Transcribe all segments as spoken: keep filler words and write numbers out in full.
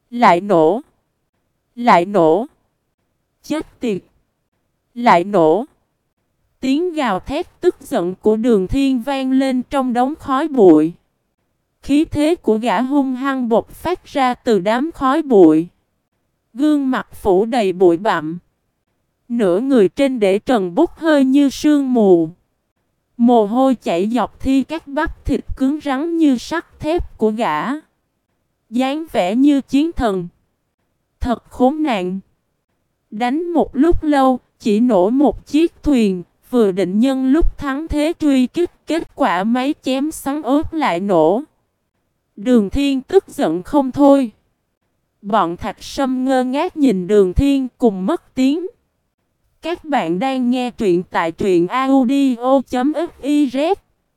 Lại nổ. Lại nổ. Chết tiệt. Lại nổ. Tiếng gào thét tức giận của Đường Thiên vang lên trong đống khói bụi. Khí thế của gã hung hăng bộc phát ra từ đám khói bụi. Gương mặt phủ đầy bụi bặm. Nửa người trên để trần bốc hơi như sương mù. Mồ hôi chảy dọc thi các bắp thịt cứng rắn như sắt thép của gã. Dáng vẻ như chiến thần. Thật khốn nạn. Đánh một lúc lâu, chỉ nổ một chiếc thuyền, vừa định nhân lúc thắng thế truy kích, kết quả máy chém xoắn ốp lại nổ. Đường Thiên tức giận không thôi. Bọn Thạch Sâm ngơ ngác nhìn Đường Thiên cùng mất tiếng. Các bạn đang nghe truyện tại truyện audio chấm fiz.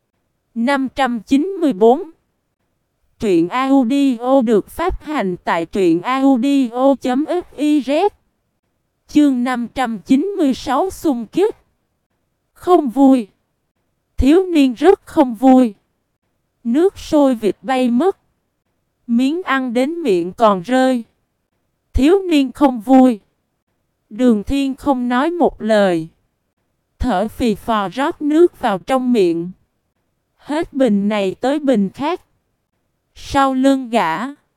năm trăm chín mươi tư. Truyện audio được phát hành tại truyện audio chấm fiz. Chương năm trăm chín mươi sáu xung kích. Không vui. Thiếu niên rất không vui. Nước sôi vịt bay mất. Miếng ăn đến miệng còn rơi. Thiếu niên không vui. Đường Thiên không nói một lời. Thở phì phò rót nước vào trong miệng. Hết bình này tới bình khác. Sau lưng gã,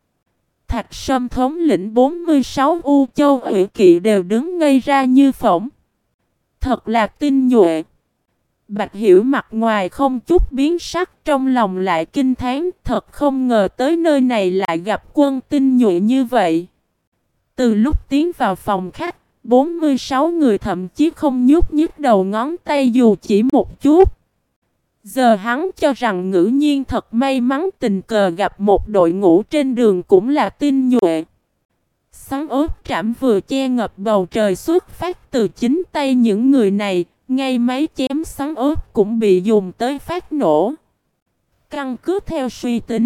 Thạch Sâm thống lĩnh bốn mươi sáu U Châu Ủy Kỵ đều đứng ngây ra như phỗng. Thật là tinh nhuệ. Bạch Hiểu mặt ngoài không chút biến sắc, trong lòng lại kinh thán, thật không ngờ tới nơi này lại gặp quân tinh nhuệ như vậy. Từ lúc tiến vào phòng khách, bốn mươi sáu người thậm chí không nhúc nhích đầu ngón tay dù chỉ một chút. Giờ hắn cho rằng Ngữ Nhiên thật may mắn tình cờ gặp một đội ngũ trên đường cũng là tinh nhuệ. Xoắn ốp trảm vừa che ngập bầu trời xuất phát từ chính tay những người này, ngay máy chém xoắn ốp cũng bị dùng tới phát nổ. Căn cứ theo suy tính,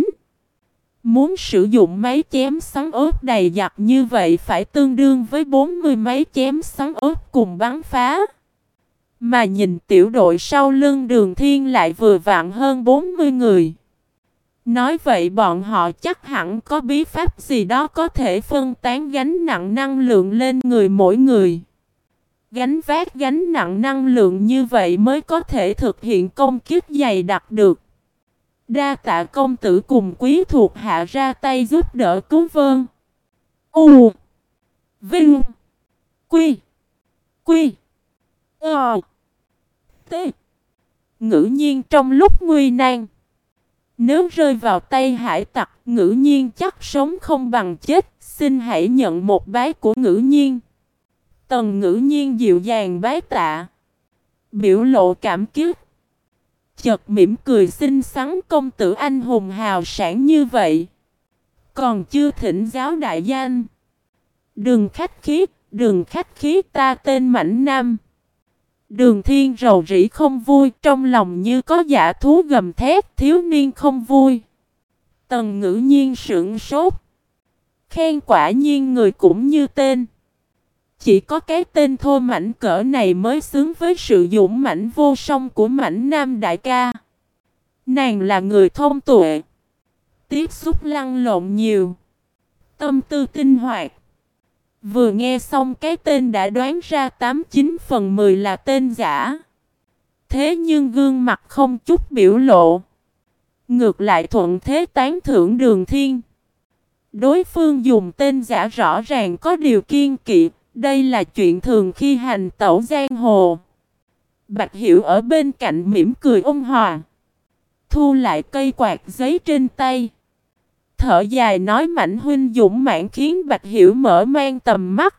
muốn sử dụng máy chém xoắn ốp đầy dặc như vậy phải tương đương với bốn mươi máy chém xoắn ốp cùng bắn phá. Mà nhìn tiểu đội sau lưng Đường Thiên lại vừa vặn hơn bốn mươi người. Nói vậy bọn họ chắc hẳn có bí pháp gì đó có thể phân tán gánh nặng năng lượng lên người mỗi người. Gánh vác gánh nặng năng lượng như vậy mới có thể thực hiện công kích dày đặc được. Đa tạ công tử cùng quý thuộc hạ ra tay giúp đỡ cứu vớn. U Vinh Quy Quy Ờ T. Ngữ Nhiên trong lúc nguy nan, nếu rơi vào tay hải tặc, Ngữ Nhiên chắc sống không bằng chết. Xin hãy nhận một bái của Ngữ Nhiên. Tần Ngữ Nhiên dịu dàng bái tạ, biểu lộ cảm kích. Chợt mỉm cười xinh xắn, công tử anh hùng hào sản như vậy, còn chưa thỉnh giáo đại danh. Đừng khách khí, đừng khách khí, ta tên Mãnh Nam. Đường Thiên rầu rĩ không vui, trong lòng như có dã thú gầm thét, thiếu niên không vui. Tần Ngữ Nhiên sững sốt. Khen quả nhiên người cũng như tên. Chỉ có cái tên thô mảnh cỡ này mới xứng với sự dũng mãnh vô song của Mãnh Nam đại ca. Nàng là người thông tuệ, tiếp xúc lăn lộn nhiều, tâm tư tinh hoạt. Vừa nghe xong cái tên đã đoán ra tám chín phần mười là tên giả. Thế nhưng gương mặt không chút biểu lộ, ngược lại thuận thế tán thưởng Đường Thiên. Đối phương dùng tên giả rõ ràng có điều kiêng kỵ, đây là chuyện thường khi hành tẩu giang hồ. Bạch Hiểu ở bên cạnh mỉm cười ôn hòa, thu lại cây quạt giấy trên tay. Thở dài nói Mạnh huynh dũng mãnh khiến Bạch Hiểu mở mang tầm mắt.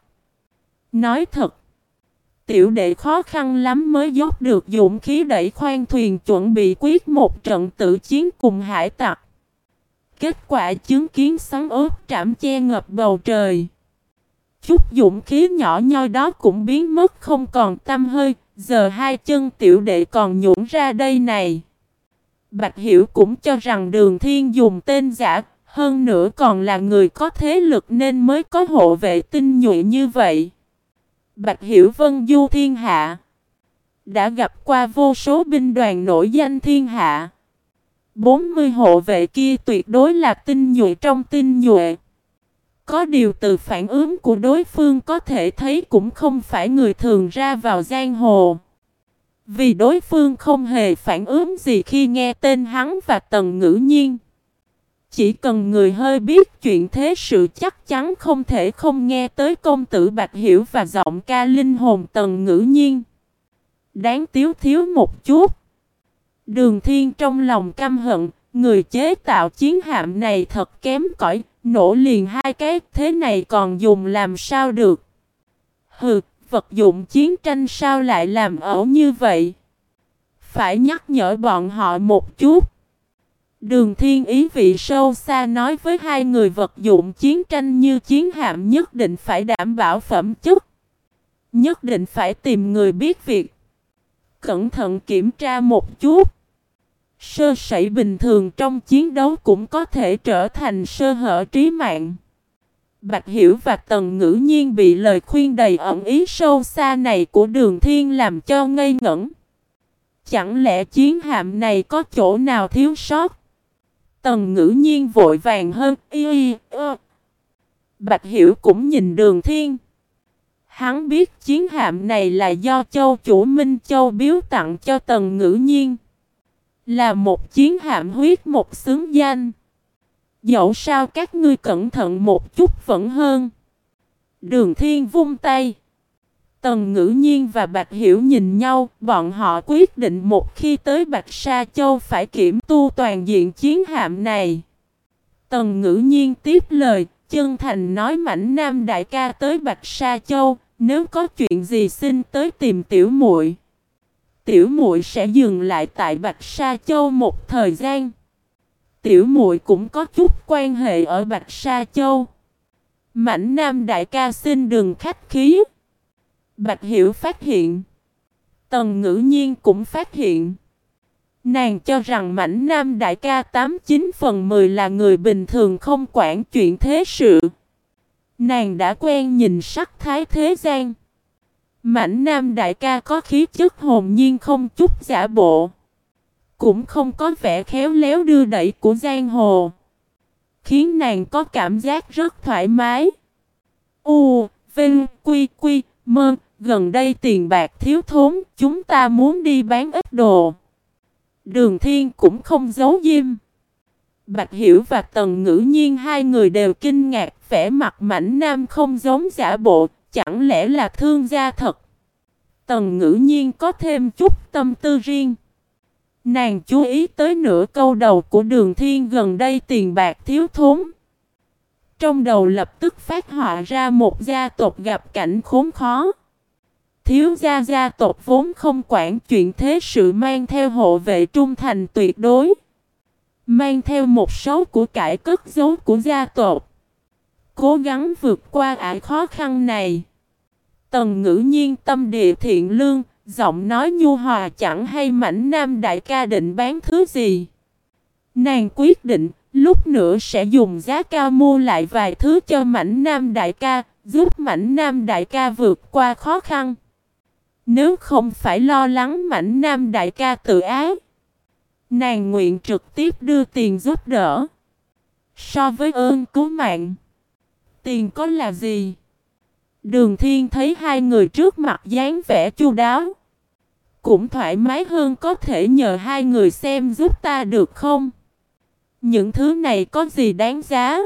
Nói thật, tiểu đệ khó khăn lắm mới dốc được dũng khí đẩy khoan thuyền chuẩn bị quyết một trận tử chiến cùng hải tặc. Kết quả chứng kiến xoắn ốp trảm che ngập bầu trời. Chút dũng khí nhỏ nhoi đó cũng biến mất không còn tăm hơi. Giờ hai chân tiểu đệ còn nhũn ra đây này. Bạch Hiểu cũng cho rằng Đường Thiên dùng tên giả, hơn nữa còn là người có thế lực nên mới có hộ vệ tinh nhuệ như vậy. Bạch Hiểu vân du thiên hạ, đã gặp qua vô số binh đoàn nổi danh thiên hạ. bốn mươi hộ vệ kia tuyệt đối là tinh nhuệ trong tinh nhuệ. Có điều từ phản ứng của đối phương có thể thấy cũng không phải người thường ra vào giang hồ. Vì đối phương không hề phản ứng gì khi nghe tên hắn và Tần Ngữ Nhiên. Chỉ cần người hơi biết chuyện thế sự chắc chắn không thể không nghe tới công tử Bạch Hiểu và giọng ca linh hồn Tần Ngữ Nhiên. Đáng tiếu thiếu một chút. Đường Thiên trong lòng căm hận, người chế tạo chiến hạm này thật kém cỏi, nổ liền hai cái thế này còn dùng làm sao được. Hừ, vật dụng chiến tranh sao lại làm ẩu như vậy? Phải nhắc nhở bọn họ một chút. Đường Thiên ý vị sâu xa nói với hai người vật dụng chiến tranh như chiến hạm nhất định phải đảm bảo phẩm chất. Nhất định phải tìm người biết việc. Cẩn thận kiểm tra một chút. Sơ sẩy bình thường trong chiến đấu cũng có thể trở thành sơ hở trí mạng. Bạch Hiểu và Tần Ngữ Nhiên bị lời khuyên đầy ẩn ý sâu xa này của Đường Thiên làm cho ngây ngẩn. Chẳng lẽ chiến hạm này có chỗ nào thiếu sót? Tần Ngữ Nhiên vội vàng hơn y y ơ. Bạch Hiểu cũng nhìn Đường Thiên. Hắn biết chiến hạm này là do châu chủ Minh Châu biếu tặng cho Tần Ngữ Nhiên. Là một chiến hạm huyết một xứng danh. Dẫu sao các ngươi cẩn thận một chút vẫn hơn. Đường Thiên vung tay. Tần Ngữ Nhiên và Bạch Hiểu nhìn nhau, bọn họ quyết định một khi tới Bạch Sa Châu phải kiểm tu toàn diện chiến hạm này. Tần Ngữ Nhiên tiếp lời, chân thành nói Mãnh Nam đại ca tới Bạch Sa Châu, nếu có chuyện gì xin tới tìm tiểu muội. Tiểu muội sẽ dừng lại tại Bạch Sa Châu một thời gian. Tiểu muội cũng có chút quan hệ ở Bạch Sa Châu. Mãnh Nam đại ca xin đừng khách khí. Bạch Hiểu phát hiện. Tần Ngữ Nhiên cũng phát hiện. Nàng cho rằng Mãnh Nam đại ca tám chín phần mười là người bình thường không quản chuyện thế sự. Nàng đã quen nhìn sắc thái thế gian. Mãnh Nam đại ca có khí chất hồn nhiên không chút giả bộ. Cũng không có vẻ khéo léo đưa đẩy của giang hồ. Khiến nàng có cảm giác rất thoải mái. U, Vinh, Quy, Quy, Mơ, gần đây tiền bạc thiếu thốn, chúng ta muốn đi bán ít đồ. Đường Thiên cũng không giấu diêm. Bạch Hiểu và Tần Ngữ Nhiên hai người đều kinh ngạc, vẻ mặt Mãnh Nam không giống giả bộ, chẳng lẽ là thương gia thật. Tần Ngữ Nhiên có thêm chút tâm tư riêng. Nàng chú ý tới nửa câu đầu của Đường Thiên gần đây tiền bạc thiếu thốn. Trong đầu lập tức phát họa ra một gia tộc gặp cảnh khốn khó. Thiếu gia gia tộc vốn không quản chuyện thế sự mang theo hộ vệ trung thành tuyệt đối. Mang theo một số của cải cất giấu của gia tộc. Cố gắng vượt qua ải khó khăn này. Tần Ngữ Nhiên tâm địa thiện lương, giọng nói nhu hòa chẳng hay Mãnh Nam đại ca định bán thứ gì. Nàng quyết định lúc nữa sẽ dùng giá cao mua lại vài thứ cho Mãnh Nam đại ca, giúp Mãnh Nam đại ca vượt qua khó khăn. Nếu không phải lo lắng Mãnh Nam đại ca tự ái, nàng nguyện trực tiếp đưa tiền giúp đỡ. So với ơn cứu mạng, tiền có là gì? Đường Thiên thấy hai người trước mặt dáng vẻ chu đáo, cũng thoải mái hơn, có thể nhờ hai người xem giúp ta được không? Những thứ này có gì đáng giá?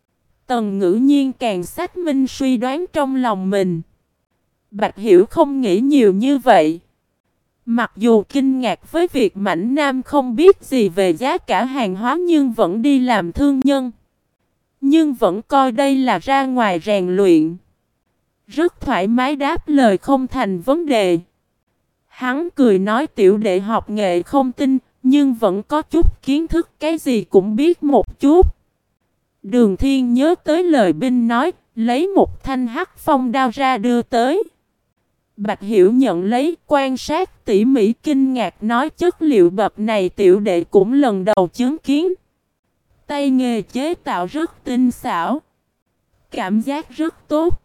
Tần Ngữ Nhiên càng xác minh suy đoán trong lòng mình. Bạch Hiểu không nghĩ nhiều như vậy. Mặc dù kinh ngạc với việc Mãnh Nam không biết gì về giá cả hàng hóa nhưng vẫn đi làm thương nhân. Nhưng vẫn coi đây là ra ngoài rèn luyện. Rất thoải mái đáp lời không thành vấn đề. Hắn cười nói tiểu đệ học nghệ không tinh, nhưng vẫn có chút kiến thức, cái gì cũng biết một chút. Đường Thiên nhớ tới lời binh nói, lấy một thanh hắc phong đao ra đưa tới. Bạch Hiểu nhận lấy, quan sát tỉ mỉ, kinh ngạc nói chất liệu bậc này tiểu đệ cũng lần đầu chứng kiến. Tay nghề chế tạo rất tinh xảo. Cảm giác rất tốt.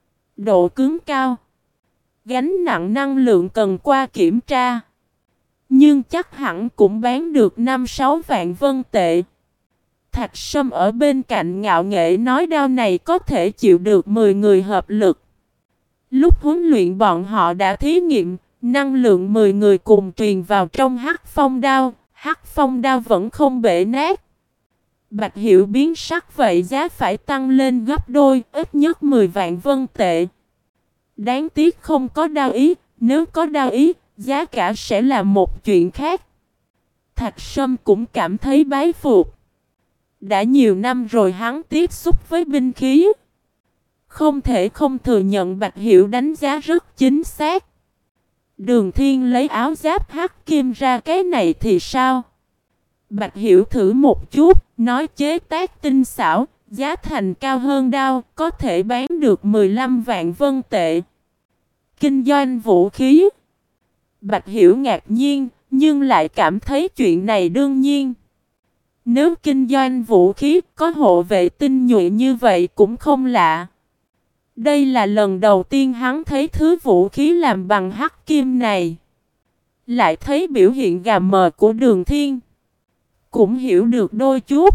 Độ cứng cao. Gánh nặng năng lượng cần qua kiểm tra. Nhưng chắc hẳn cũng bán được năm sáu vạn vân tệ. Thạch Sâm ở bên cạnh ngạo nghễ nói đao này có thể chịu được mười người hợp lực. Lúc huấn luyện bọn họ đã thí nghiệm, năng lượng mười người cùng truyền vào trong hắc phong đao, hắc phong đao vẫn không bể nát. Bạch Hiểu biến sắc, vậy giá phải tăng lên gấp đôi, ít nhất mười vạn vân tệ. Đáng tiếc không có đao ý, nếu có đao ý, giá cả sẽ là một chuyện khác. Thạch Sâm cũng cảm thấy bái phục. Đã nhiều năm rồi hắn tiếp xúc với binh khí. Không thể không thừa nhận Bạch Hiểu đánh giá rất chính xác. Đường Thiên lấy áo giáp hắc kim ra, cái này thì sao? Bạch Hiểu thử một chút, nói chế tác tinh xảo, giá thành cao hơn đao, có thể bán được mười lăm vạn vân tệ. Kinh doanh vũ khí. Bạch Hiểu ngạc nhiên, nhưng lại cảm thấy chuyện này đương nhiên. Nếu kinh doanh vũ khí có hộ vệ tinh nhuệ như vậy cũng không lạ. Đây là lần đầu tiên hắn thấy thứ vũ khí làm bằng hắc kim này. Lại thấy biểu hiện gà mờ của Đường Thiên. Cũng hiểu được đôi chút.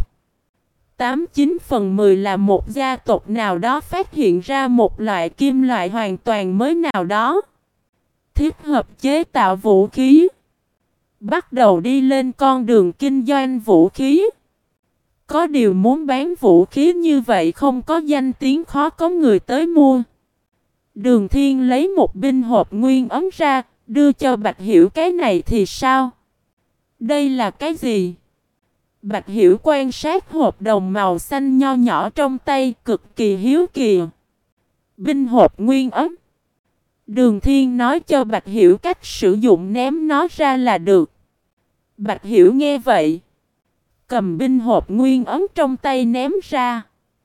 Tám chín phần mười là một gia tộc nào đó phát hiện ra một loại kim loại hoàn toàn mới nào đó. Thiết hợp chế tạo vũ khí. Bắt đầu đi lên con đường kinh doanh vũ khí. Có điều muốn bán vũ khí như vậy không có danh tiếng, khó có người tới mua. Đường Thiên lấy một binh hộp nguyên ấm ra, đưa cho Bạch Hiểu, cái này thì sao? Đây là cái gì? Bạch Hiểu quan sát hộp đồng màu xanh nho nhỏ trong tay, cực kỳ hiếu kỳ. Binh hộp nguyên ấm. Đường Thiên nói cho Bạch Hiểu cách sử dụng, ném nó ra là được. Bạch Hiểu nghe vậy, cầm binh hộp nguyên ấm trong tay ném ra.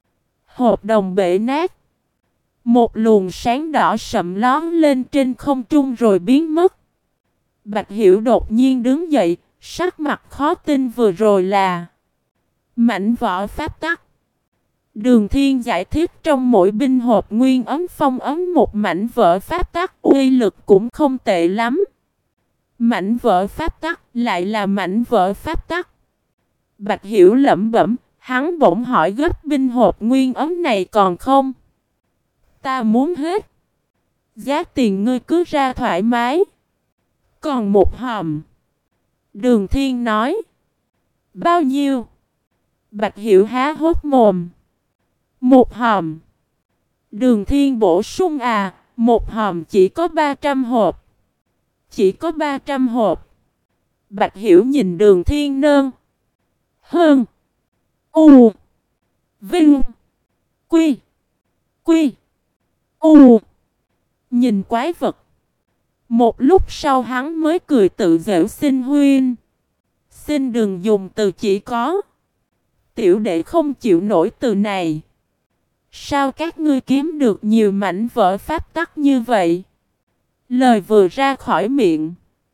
Hộp đồng bể nát. Một luồng sáng đỏ sậm lóe lên trên không trung rồi biến mất. Bạch Hiểu đột nhiên đứng dậy, sắc mặt khó tin, vừa rồi là mảnh vỏ pháp tắc. Đường Thiên giải thích, trong mỗi binh hộp nguyên ấm phong ấm một mảnh vỡ pháp tắc, uy lực cũng không tệ lắm. Mảnh vỡ pháp tắc lại là mảnh vỡ pháp tắc. Bạch Hiểu lẩm bẩm, hắn bỗng hỏi gấp, binh hộp nguyên ấm này còn không? Ta muốn hết. Giá tiền ngươi cứ ra thoải mái. Còn một hòm. Đường Thiên nói. Bao nhiêu? Bạch Hiểu há hốt mồm. Một hòm. Đường Thiên bổ sung, à, một hòm chỉ có ba trăm hộp. Chỉ có ba trăm hộp. Bạch Hiểu nhìn Đường Thiên nơn. Hơn. U. Vinh. Quy. Quy. U. Nhìn quái vật. Một lúc sau hắn mới cười tự giễu, xin huynh. Xin đừng dùng từ chỉ có. Tiểu đệ không chịu nổi từ này. Sao các ngươi kiếm được nhiều mảnh vỡ pháp tắc như vậy? Lời vừa ra khỏi miệng,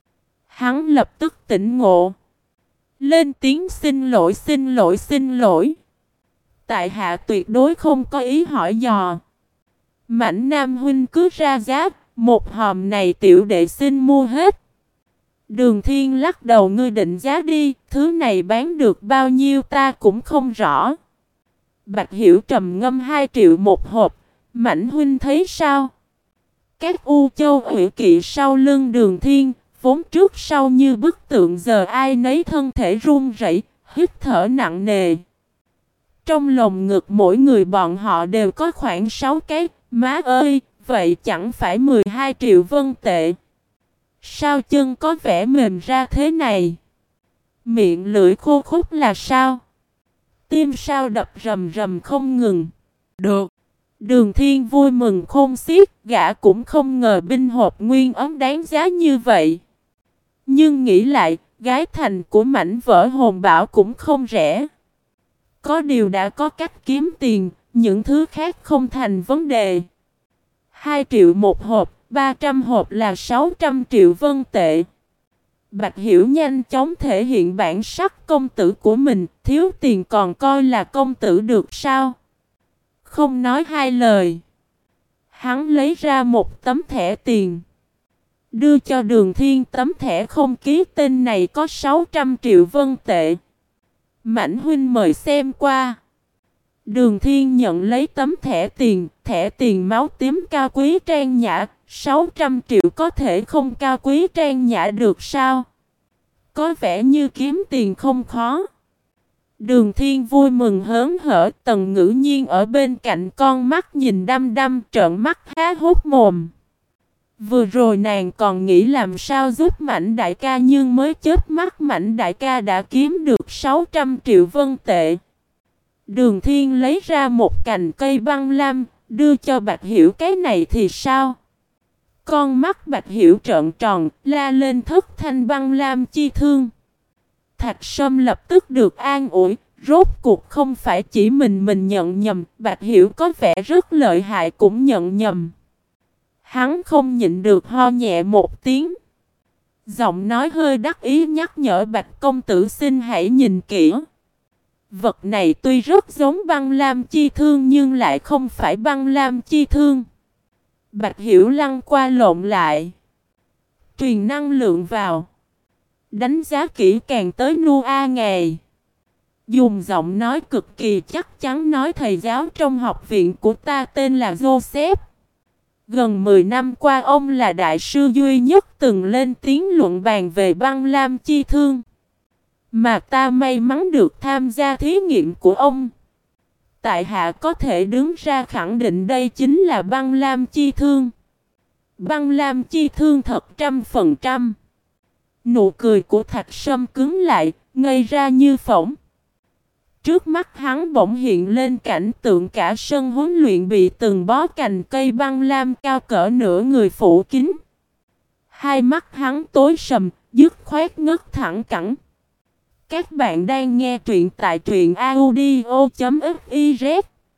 hắn lập tức tỉnh ngộ. Lên tiếng xin lỗi, xin lỗi, xin lỗi. Tại hạ tuyệt đối không có ý hỏi dò. Mảnh Nam huynh cứ ra giá, một hòm này tiểu đệ xin mua hết. Đường Thiên lắc đầu, ngươi định giá đi, thứ này bán được bao nhiêu ta cũng không rõ. Bạch Hiểu trầm ngâm, hai triệu một hộp, Mảnh huynh thấy sao? Các U Châu Hủy Kỵ sau lưng Đường Thiên, vốn trước sau như bức tượng, giờ ai nấy thân thể run rẩy, hít thở nặng nề. Trong lồng ngực mỗi người bọn họ đều có khoảng sáu cái, má ơi, vậy chẳng phải mười hai triệu vân tệ. Sao chân có vẻ mềm ra thế này? Miệng lưỡi khô khốc là sao? Tim sao đập rầm rầm không ngừng? Được. Đường Thiên vui mừng khôn xiết, gã cũng không ngờ binh hộp nguyên ấm đáng giá như vậy. Nhưng nghĩ lại, gái thành của mảnh vỡ hồn bảo cũng không rẻ. Có điều đã có cách kiếm tiền, những thứ khác không thành vấn đề. Hai triệu một hộp, ba trăm hộp là sáu trăm triệu vân tệ. Bạch Hiểu nhanh chóng thể hiện bản sắc công tử của mình, thiếu tiền còn coi là công tử được sao? Không nói hai lời, hắn lấy ra một tấm thẻ tiền, đưa cho Đường Thiên. Tấm thẻ không ký tên này có sáu trăm triệu vân tệ. Mãnh huynh mời xem qua. Đường Thiên nhận lấy tấm thẻ tiền, thẻ tiền máu tím cao quý trang nhã, sáu trăm triệu có thể không cao quý trang nhã được sao? Có vẻ như kiếm tiền không khó. Đường Thiên vui mừng hớn hở, Tần Ngữ Nhiên ở bên cạnh con mắt nhìn đăm đăm trợn mắt há hốc mồm. Vừa rồi nàng còn nghĩ làm sao giúp Mạnh đại ca nhưng mới chớp mắt Mạnh đại ca đã kiếm được sáu trăm triệu vân tệ. Đường Thiên lấy ra một cành cây băng lam, đưa cho Bạch Hiểu cái này thì sao? Con mắt Bạch Hiểu trợn tròn, la lên thất thanh băng lam chi thương. Thạch Sâm lập tức được an ủi, rốt cuộc không phải chỉ mình mình nhận nhầm, Bạch Hiểu có vẻ rất lợi hại cũng nhận nhầm. Hắn không nhịn được ho nhẹ một tiếng. Giọng nói hơi đắc ý nhắc nhở Bạch công tử xin hãy nhìn kỹ. Vật này tuy rất giống băng lam chi thương nhưng lại không phải băng lam chi thương. Bạch Hiểu lăn qua lộn lại. Truyền năng lượng vào. Đánh giá kỹ càng tới nu a ngày. Dùng giọng nói cực kỳ chắc chắn nói thầy giáo trong học viện của ta tên là Joseph. Gần mười năm qua ông là đại sư duy nhất từng lên tiếng luận bàn về băng lam chi thương. Mà ta may mắn được tham gia thí nghiệm của ông. Tại hạ có thể đứng ra khẳng định đây chính là băng lam chi thương. Băng lam chi thương thật trăm phần trăm. Nụ cười của Thạch Sâm cứng lại, ngây ra như phỏng. Trước mắt hắn bỗng hiện lên cảnh tượng cả sân huấn luyện bị từng bó cành cây băng lam cao cỡ nửa người phủ kín. Hai mắt hắn tối sầm, dứt khoát ngất thẳng cẳng. Các bạn đang nghe truyện tại truyện audio chấm fiz.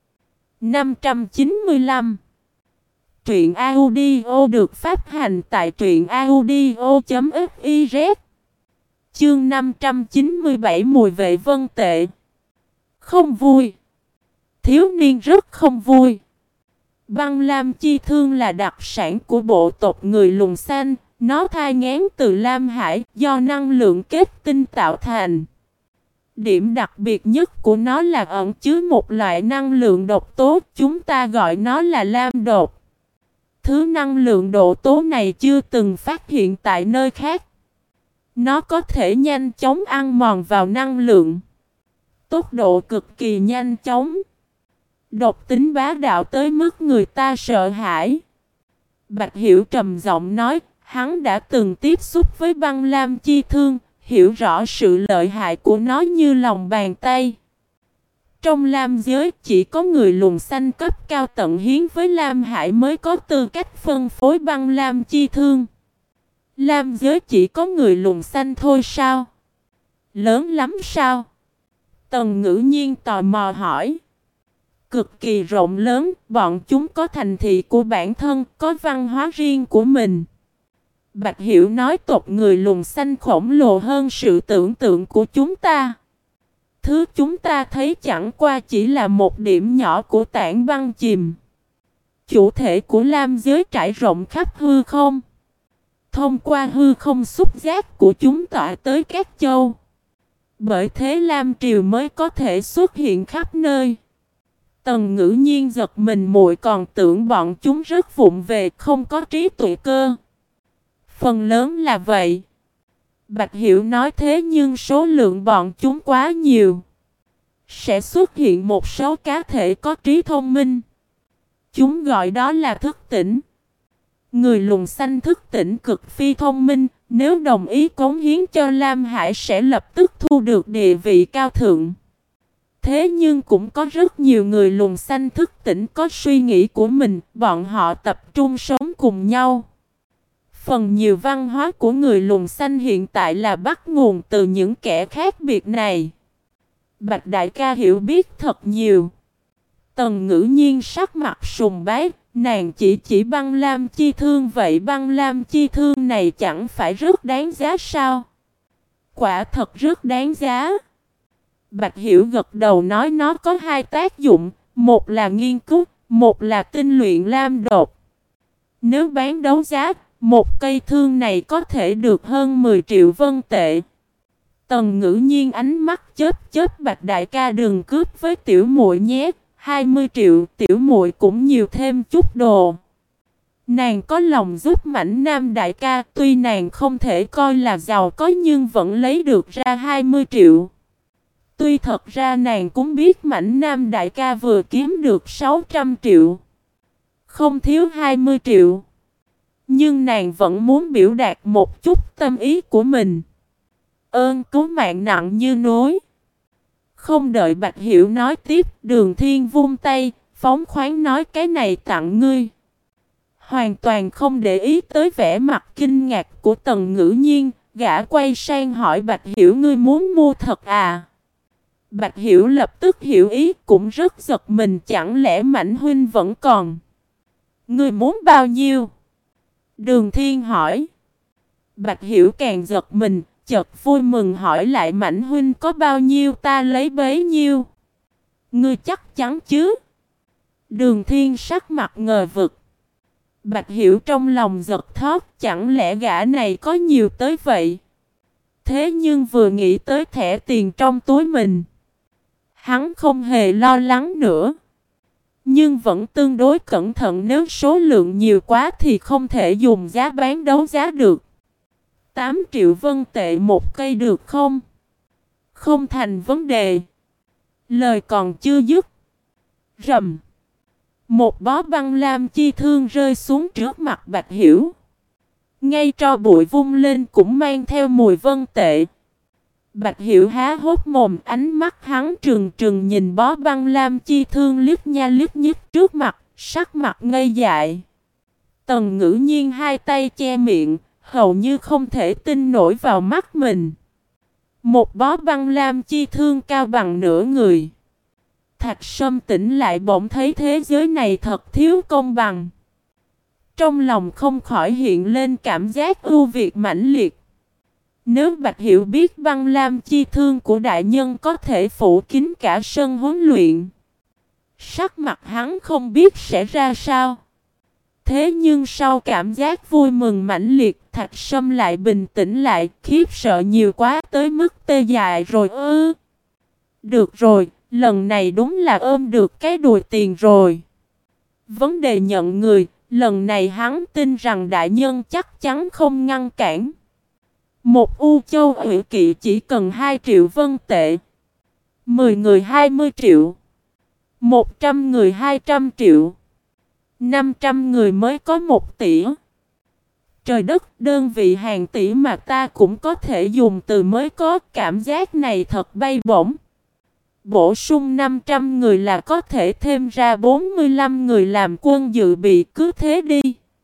năm trăm chín mươi lăm. Truyện audio được phát hành tại truyện audio chấm fiz. Chương năm trăm chín mươi bảy mùi vệ vân tệ. Không vui. Thiếu niên rất không vui. Băng lam chi thương là đặc sản của bộ tộc người lùn xanh. Nó thai nghén từ Lam Hải do năng lượng kết tinh tạo thành. Điểm đặc biệt nhất của nó là ẩn chứa một loại năng lượng độc tố, chúng ta gọi nó là lam độc. Thứ năng lượng độ tố này chưa từng phát hiện tại nơi khác. Nó có thể nhanh chóng ăn mòn vào năng lượng. Tốc độ cực kỳ nhanh chóng. Độc tính bá đạo tới mức người ta sợ hãi. Bạch Hiểu trầm giọng nói, hắn đã từng tiếp xúc với băng lam chi thương, hiểu rõ sự lợi hại của nó như lòng bàn tay. Trong lam giới chỉ có người lùn xanh cấp cao tận hiến với Lam Hải mới có tư cách phân phối băng lam chi thương. Lam giới chỉ có người lùn xanh thôi sao? Lớn lắm sao? Tần Ngữ Nhiên tò mò hỏi. Cực kỳ rộng lớn, bọn chúng có thành thị của bản thân, có văn hóa riêng của mình. Bạch Hiểu nói tộc người lùn xanh khổng lồ hơn sự tưởng tượng của chúng ta. Thứ chúng ta thấy chẳng qua chỉ là một điểm nhỏ của tảng băng chìm. Chủ thể của lam giới trải rộng khắp hư không. Thông qua hư không xúc giác của chúng tỏa tới các châu. Bởi thế lam triều mới có thể xuất hiện khắp nơi. Tần Ngữ Nhiên giật mình muội còn tưởng bọn chúng rất vụng về không có trí tuệ cơ. Phần lớn là vậy. Bạch Hiểu nói thế nhưng số lượng bọn chúng quá nhiều. Sẽ xuất hiện một số cá thể có trí thông minh. Chúng gọi đó là thức tỉnh. Người lùn xanh thức tỉnh cực phi thông minh. Nếu đồng ý cống hiến cho Lam Hải sẽ lập tức thu được địa vị cao thượng. Thế nhưng cũng có rất nhiều người lùn xanh thức tỉnh có suy nghĩ của mình. Bọn họ tập trung sống cùng nhau. Phần nhiều văn hóa của người lùn xanh hiện tại là bắt nguồn từ những kẻ khác biệt này. Bạch đại ca hiểu biết thật nhiều. Tần Ngữ Nhiên sắc mặt sùng bái, nàng chỉ chỉ băng lam chi thương vậy băng lam chi thương này chẳng phải rất đáng giá sao? Quả thật rất đáng giá. Bạch Hiểu gật đầu nói nó có hai tác dụng, một là nghiên cứu, một là tinh luyện lam đột. Nếu bán đấu giá, một cây thương này có thể được hơn mười triệu vân tệ. Tần Ngữ Nhiên ánh mắt chớp chớp, Bạch đại ca đừng cướp với tiểu muội nhé, hai mươi triệu tiểu muội cũng nhiều thêm chút đồ. Nàng có lòng giúp Mãnh Nam đại ca, tuy nàng không thể coi là giàu có nhưng vẫn lấy được ra hai mươi triệu. Tuy thật ra nàng cũng biết Mãnh Nam đại ca vừa kiếm được sáu trăm triệu, không thiếu hai mươi triệu. Nhưng nàng vẫn muốn biểu đạt một chút tâm ý của mình. Ơn cứu mạng nặng như núi. Không đợi Bạch Hiểu nói tiếp, Đường Thiên vung tay, phóng khoáng nói cái này tặng ngươi. Hoàn toàn không để ý tới vẻ mặt kinh ngạc của Tần Ngữ Nhiên, gã quay sang hỏi Bạch Hiểu ngươi muốn mua thật à? Bạch Hiểu lập tức hiểu ý, cũng rất giật mình, chẳng lẽ Mạnh huynh vẫn còn. Ngươi muốn bao nhiêu? Đường Thiên hỏi. Bạch Hiểu càng giật mình, chợt vui mừng hỏi lại Mạnh huynh có bao nhiêu ta lấy bấy nhiêu. Ngươi chắc chắn chứ? Đường Thiên sắc mặt ngờ vực. Bạch Hiểu trong lòng giật thót, chẳng lẽ gã này có nhiều tới vậy? Thế nhưng vừa nghĩ tới thẻ tiền trong túi mình, hắn không hề lo lắng nữa. Nhưng vẫn tương đối cẩn thận, nếu số lượng nhiều quá thì không thể dùng giá bán đấu giá được. tám triệu vân tệ một cây được không? Không thành vấn đề. Lời còn chưa dứt. Rầm. Một bó băng lam chi thương rơi xuống trước mặt Bạch Hiểu. Ngay tro bụi vung lên cũng mang theo mùi vân tệ. Bạch Hiểu há hốc mồm, ánh mắt hắn trừng trừng nhìn bó băng lam chi thương liếc nha liếc nhích trước mặt, sắc mặt ngây dại. Tần Ngữ Nhiên hai tay che miệng, hầu như không thể tin nổi vào mắt mình. Một bó băng lam chi thương cao bằng nửa người. Thạch Sâm tỉnh lại bỗng thấy thế giới này thật thiếu công bằng. Trong lòng không khỏi hiện lên cảm giác ưu việt mãnh liệt. Nếu Bạch Hiểu biết băng lam chi thương của đại nhân có thể phủ kín cả sân huấn luyện, sắc mặt hắn không biết sẽ ra sao. Thế nhưng sau cảm giác vui mừng mãnh liệt, Thạch Sâm lại bình tĩnh lại, khiếp sợ nhiều quá tới mức tê dại rồi ư. Được rồi, lần này đúng là ôm được cái đùi tiền rồi. Vấn đề nhận người, lần này hắn tin rằng đại nhân chắc chắn không ngăn cản. Một U Châu Ủy Kỵ chỉ cần hai triệu vân tệ. mười người hai mươi triệu. một trăm người hai trăm triệu. năm trăm người mới có một tỷ. Trời đất, đơn vị hàng tỷ mà ta cũng có thể dùng từ mới có, cảm giác này thật bay bổng. Bổ sung năm trăm người là có thể thêm ra bốn mươi lăm người làm quân dự bị, cứ thế đi.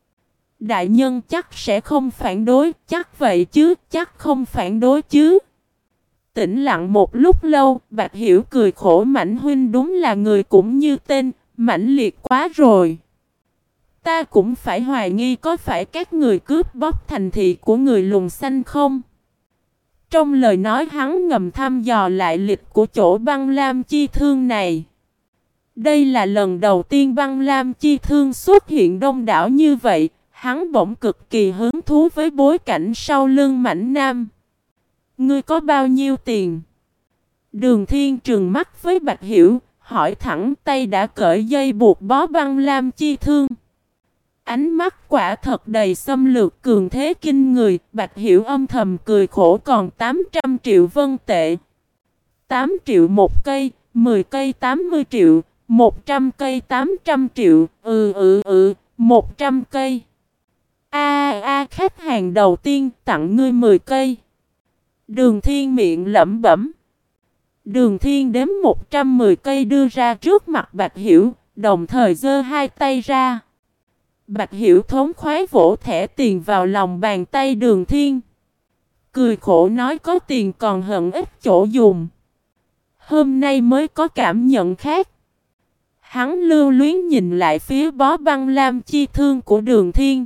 Đại nhân chắc sẽ không phản đối, chắc vậy chứ, chắc không phản đối chứ. Tĩnh lặng một lúc lâu, Bạch Hiểu cười khổ, Mạnh huynh đúng là người cũng như tên, mãnh liệt quá rồi. Ta cũng phải hoài nghi có phải các người cướp bóc thành thị của người lùn xanh không? Trong lời nói hắn ngầm thăm dò lại lịch của chỗ băng lam chi thương này. Đây là lần đầu tiên băng lam chi thương xuất hiện đông đảo như vậy, hắn bỗng cực kỳ hứng thú với bối cảnh sau lưng Mãnh Nam. Ngươi có bao nhiêu tiền? Đường Thiên trừng mắt với Bạch Hiểu, hỏi thẳng, tay đã cởi dây buộc bó băng lam chi thương. Ánh mắt quả thật đầy xâm lược cường thế kinh người, Bạch Hiểu âm thầm cười khổ, còn tám trăm triệu vân tệ. tám triệu một cây, mười cây tám mươi triệu, một trăm cây tám trăm triệu, ừ ừ ừ, một trăm cây. A a a, khách hàng đầu tiên tặng ngươi mười cây. Đường Thiên miệng lẩm bẩm. Đường Thiên đếm một trăm mười cây đưa ra trước mặt Bạch Hiểu, đồng thời giơ hai tay ra. Bạch Hiểu thống khoái vỗ thẻ tiền vào lòng bàn tay Đường Thiên. Cười khổ nói, có tiền còn hận ít chỗ dùng. Hôm nay mới có cảm nhận khác. Hắn lưu luyến nhìn lại phía bó băng lam chi thương của Đường Thiên.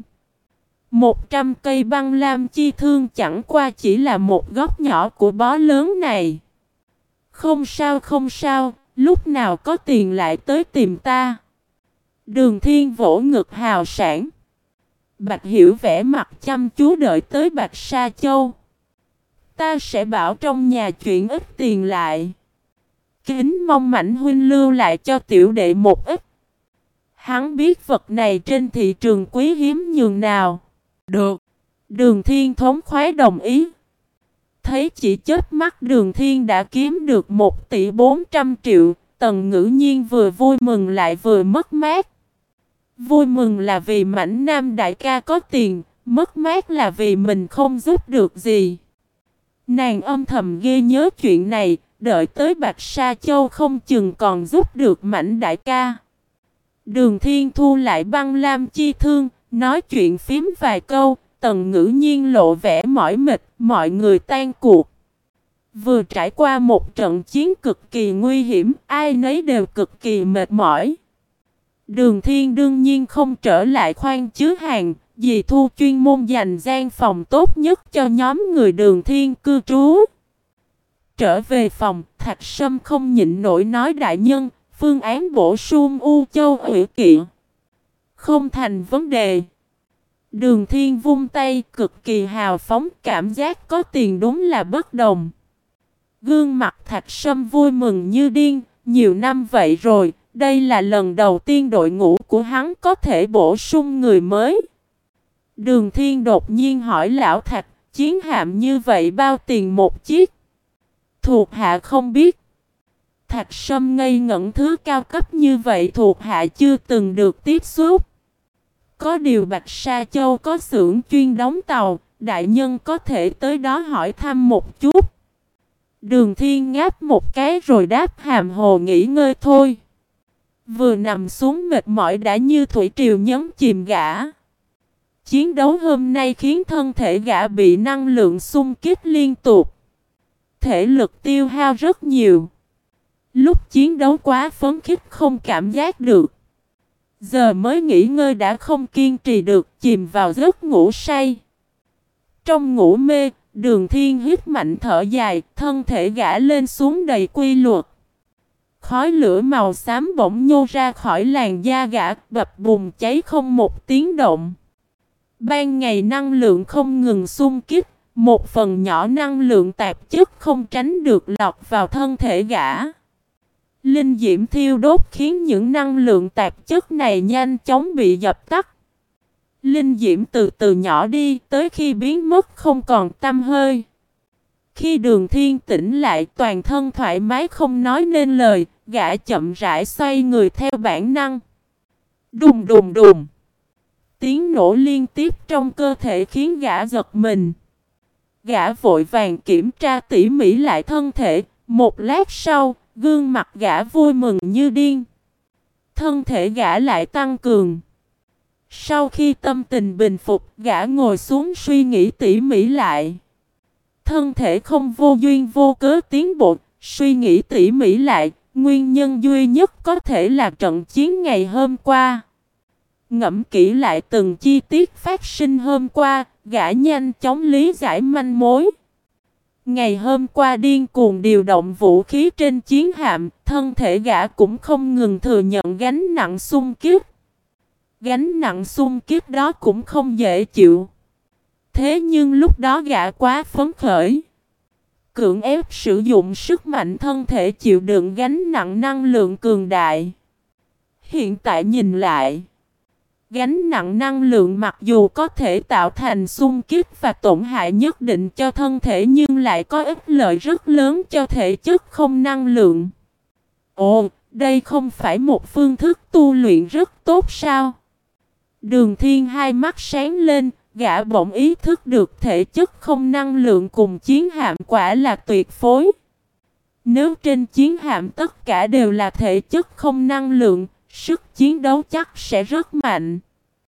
Một trăm cây băng lam chi thương chẳng qua chỉ là một góc nhỏ của bó lớn này. Không sao không sao, lúc nào có tiền lại tới tìm ta. Đường Thiên vỗ ngực hào sảng. Bạch Hiểu vẻ mặt chăm chú đợi tới Bạch Sa Châu. Ta sẽ bảo trong nhà chuyển ít tiền lại. Kính mong Mạnh huynh lưu lại cho tiểu đệ một ít. Hắn biết vật này trên thị trường quý hiếm nhường nào. Được. Đường Thiên thống khoái đồng ý. Thấy chỉ chớp mắt Đường Thiên đã kiếm được một tỷ bốn trăm triệu. Tần Ngữ Nhiên vừa vui mừng lại vừa mất mát. Vui mừng là vì Mãnh Nam đại ca có tiền. Mất mát là vì mình không giúp được gì. Nàng âm thầm ghê nhớ chuyện này. Đợi tới Bạch Sa Châu không chừng còn giúp được Mãnh đại ca. Đường Thiên thu lại băng lam chi thương. Nói chuyện phím vài câu. Tần Ngữ Nhiên lộ vẻ mỏi mệt. Mọi người tan cuộc. Vừa trải qua một trận chiến cực kỳ nguy hiểm. Ai nấy đều cực kỳ mệt mỏi. Đường Thiên đương nhiên không trở lại khoang chứa hàng. Dì Thu chuyên môn dành gian phòng tốt nhất cho nhóm người Đường Thiên cư trú. Trở về phòng, Thạch Sâm không nhịn nổi nói đại nhân, phương án bổ sung U Châu Ủy kiện. Không thành vấn đề. Đường Thiên vung tay, cực kỳ hào phóng, cảm giác có tiền đúng là bất đồng. Gương mặt Thạch Sâm vui mừng như điên, nhiều năm vậy rồi, đây là lần đầu tiên đội ngũ của hắn có thể bổ sung người mới. Đường Thiên đột nhiên hỏi lão Thạch, chiến hạm như vậy bao tiền một chiếc? Thuộc hạ không biết. Thạch Sâm ngây ngẩn, thứ cao cấp như vậy thuộc hạ chưa từng được tiếp xúc. Có điều Bạch Sa Châu có xưởng chuyên đóng tàu, đại nhân có thể tới đó hỏi thăm một chút. Đường Thiên ngáp một cái rồi đáp hàm hồ nghỉ ngơi thôi. Vừa nằm xuống mệt mỏi đã như thủy triều nhấn chìm gã. Chiến đấu hôm nay khiến thân thể gã bị năng lượng xung kích liên tục. Thể lực tiêu hao rất nhiều. Lúc chiến đấu quá phấn khích không cảm giác được. Giờ mới nghỉ ngơi đã không kiên trì được, chìm vào giấc ngủ say. Trong ngủ mê, Đường Thiên hít mạnh thở dài, thân thể gã lên xuống đầy quy luật. Khói lửa màu xám bỗng nhô ra khỏi làn da gã, bập bùng cháy không một tiếng động. Ban ngày năng lượng không ngừng xung kích, một phần nhỏ năng lượng tạp chất không tránh được lọt vào thân thể gã. Linh diễm thiêu đốt khiến những năng lượng tạp chất này nhanh chóng bị dập tắt. Linh diễm từ từ nhỏ đi tới khi biến mất không còn tăm hơi. Khi Đường Thiên tỉnh lại toàn thân thoải mái không nói nên lời, gã chậm rãi xoay người theo bản năng. Đùng đùng đùng. Tiếng nổ liên tiếp trong cơ thể khiến gã giật mình. Gã vội vàng kiểm tra tỉ mỉ lại thân thể, một lát sau, gương mặt gã vui mừng như điên. Thân thể gã lại tăng cường. Sau khi tâm tình bình phục, gã ngồi xuống suy nghĩ tỉ mỉ lại. Thân thể không vô duyên vô cớ tiến bộ, suy nghĩ tỉ mỉ lại, nguyên nhân duy nhất có thể là trận chiến ngày hôm qua. Ngẫm kỹ lại từng chi tiết phát sinh hôm qua, gã nhanh chóng lý giải manh mối. Ngày hôm qua điên cuồng điều động vũ khí trên chiến hạm, thân thể gã cũng không ngừng thừa nhận gánh nặng xung kích. Gánh nặng xung kích đó cũng không dễ chịu. Thế nhưng lúc đó gã quá phấn khởi. Cưỡng ép sử dụng sức mạnh thân thể chịu đựng gánh nặng năng lượng cường đại. Hiện tại nhìn lại, gánh nặng năng lượng mặc dù có thể tạo thành xung kích và tổn hại nhất định cho thân thể nhưng lại có ích lợi rất lớn cho thể chất không năng lượng. Ồ, đây không phải một phương thức tu luyện rất tốt sao? Đường Thiên hai mắt sáng lên, gã bỗng ý thức được thể chất không năng lượng cùng chiến hạm quả là tuyệt phối. Nếu trên chiến hạm tất cả đều là thể chất không năng lượng, sức chiến đấu chắc sẽ rất mạnh.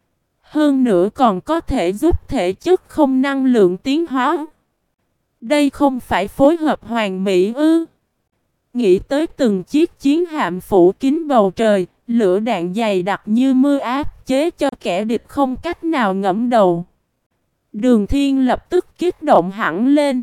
Hơn nữa còn có thể giúp thể chất không năng lượng tiến hóa. Đây không phải phối hợp hoàn mỹ ư? Nghĩ tới từng chiếc chiến hạm phủ kín bầu trời, lửa đạn dày đặc như mưa áp chế cho kẻ địch không cách nào ngẫm đầu. Đường Thiên lập tức kích động hẳn lên.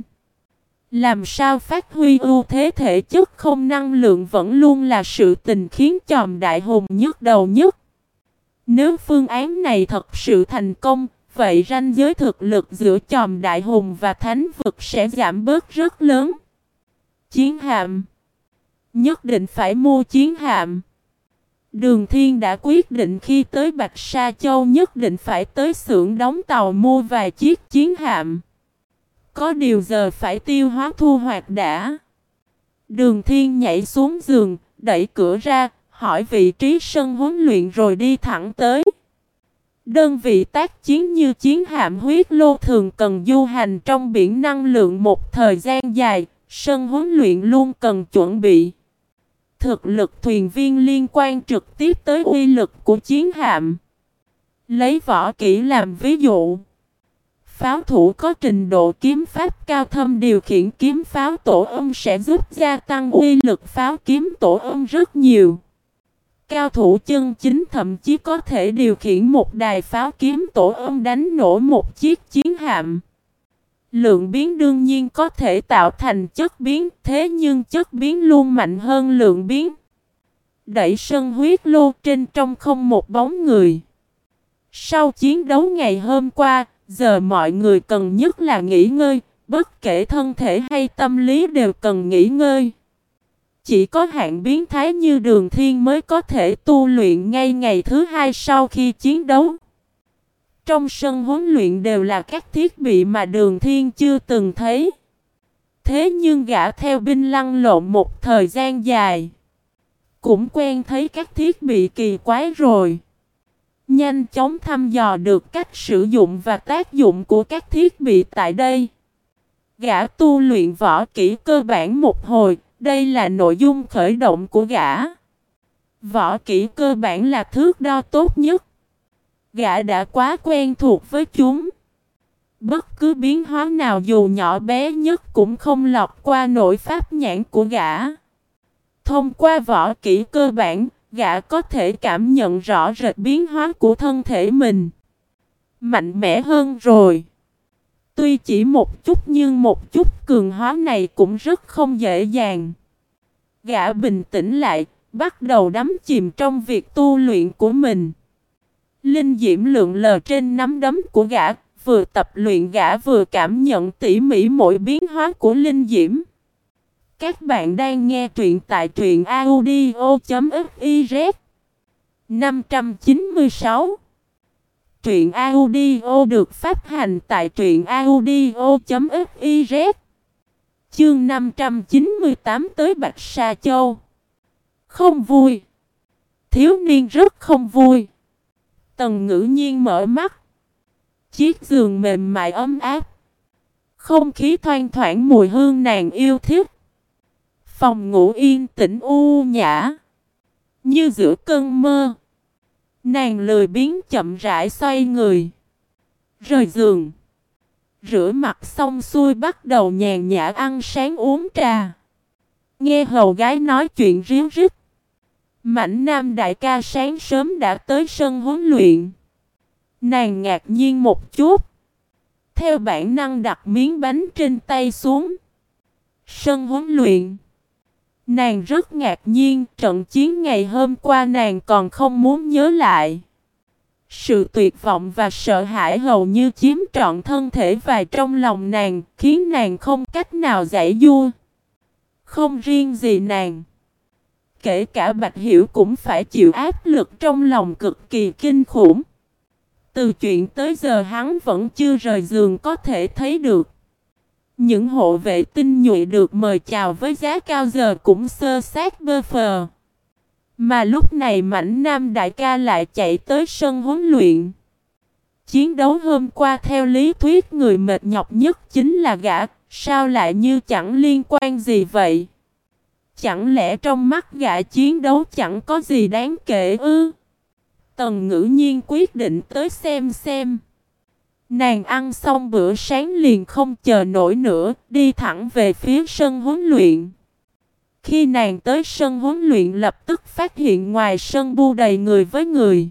Làm sao phát huy ưu thế thể chất không năng lượng vẫn luôn là sự tình khiến chòm đại hùng nhức đầu nhất. Nếu phương án này thật sự thành công, vậy ranh giới thực lực giữa chòm đại hùng và thánh vực sẽ giảm bớt rất lớn. Chiến hạm. Nhất định phải mua chiến hạm. Đường Thiên đã quyết định khi tới Bạch Sa Châu nhất định phải tới xưởng đóng tàu mua vài chiếc chiến hạm. Có điều giờ phải tiêu hóa thu hoạch đã. Đường Thiên nhảy xuống giường, đẩy cửa ra, hỏi vị trí sân huấn luyện rồi đi thẳng tới. Đơn vị tác chiến như chiến hạm huyết lô thường cần du hành trong biển năng lượng một thời gian dài, sân huấn luyện luôn cần chuẩn bị. Thực lực thuyền viên liên quan trực tiếp tới uy lực của chiến hạm. Lấy võ kỹ làm ví dụ. Pháo thủ có trình độ kiếm pháp cao thâm điều khiển kiếm pháo tổ âm sẽ giúp gia tăng uy lực pháo kiếm tổ âm rất nhiều. Cao thủ chân chính thậm chí có thể điều khiển một đài pháo kiếm tổ âm đánh nổ một chiếc chiến hạm. Lượng biến đương nhiên có thể tạo thành chất biến, thế nhưng chất biến luôn mạnh hơn lượng biến. Đẩy sân huyết lô trên trong không một bóng người. Sau chiến đấu ngày hôm qua, giờ mọi người cần nhất là nghỉ ngơi, bất kể thân thể hay tâm lý đều cần nghỉ ngơi. Chỉ có hạng biến thái như Đường Thiên mới có thể tu luyện ngay ngày thứ hai sau khi chiến đấu. Trong sân huấn luyện đều là các thiết bị mà Đường Thiên chưa từng thấy. Thế nhưng gã theo binh lăn lộn một thời gian dài, cũng quen thấy các thiết bị kỳ quái rồi. Nhanh chóng thăm dò được cách sử dụng và tác dụng của các thiết bị tại đây. Gã tu luyện võ kỹ cơ bản một hồi, đây là nội dung khởi động của gã. Võ kỹ cơ bản là thước đo tốt nhất. Gã đã quá quen thuộc với chúng. Bất cứ biến hóa nào dù nhỏ bé nhất cũng không lọt qua nổi pháp nhãn của gã. Thông qua võ kỹ cơ bản, gã có thể cảm nhận rõ rệt biến hóa của thân thể mình. Mạnh mẽ hơn rồi. Tuy chỉ một chút nhưng một chút cường hóa này cũng rất không dễ dàng. Gã bình tĩnh lại, bắt đầu đắm chìm trong việc tu luyện của mình. Linh diễm lượn lờ trên nắm đấm của gã, vừa tập luyện gã vừa cảm nhận tỉ mỉ mỗi biến hóa của linh diễm. Các bạn đang nghe truyện tại truyện audio chấm fiz. năm trăm chín mươi sáu. Truyện audio được phát hành tại truyện audio chấm fiz. Chương năm trăm chín mươi tám tới Bạch Sa Châu. Không vui. Thiếu niên rất không vui. Tần Ngữ Nhiên mở mắt. Chiếc giường mềm mại ấm áp. Không khí thoang thoảng mùi hương nàng yêu thích. Phòng ngủ yên tĩnh u nhã. Như giữa cơn mơ. Nàng lười biếng chậm rãi xoay người. Rời giường. Rửa mặt xong xuôi bắt đầu nhàn nhã ăn sáng uống trà. Nghe hầu gái nói chuyện ríu rít. Mảnh Nam đại ca sáng sớm đã tới sân huấn luyện. Nàng ngạc nhiên một chút. Theo bản năng đặt miếng bánh trên tay xuống. Sân huấn luyện. Nàng rất ngạc nhiên, trận chiến ngày hôm qua nàng còn không muốn nhớ lại. Sự tuyệt vọng và sợ hãi hầu như chiếm trọn thân thể và trong lòng nàng, khiến nàng không cách nào giải vua. Không riêng gì nàng. Kể cả Bạch Hiểu cũng phải chịu áp lực trong lòng cực kỳ kinh khủng. Từ chuyện tới giờ hắn vẫn chưa rời giường có thể thấy được. Những hộ vệ tinh nhuệ được mời chào với giá cao giờ cũng sơ sát bơ phờ. Mà lúc này Mảnh Nam đại ca lại chạy tới sân huấn luyện. Chiến đấu hôm qua theo lý thuyết người mệt nhọc nhất chính là gã, sao lại như chẳng liên quan gì vậy? Chẳng lẽ trong mắt gã chiến đấu chẳng có gì đáng kể ư? Tần Ngữ Nhiên quyết định tới xem xem. Nàng ăn xong bữa sáng liền không chờ nổi nữa, đi thẳng về phía sân huấn luyện. Khi nàng tới sân huấn luyện lập tức phát hiện ngoài sân bu đầy người với người.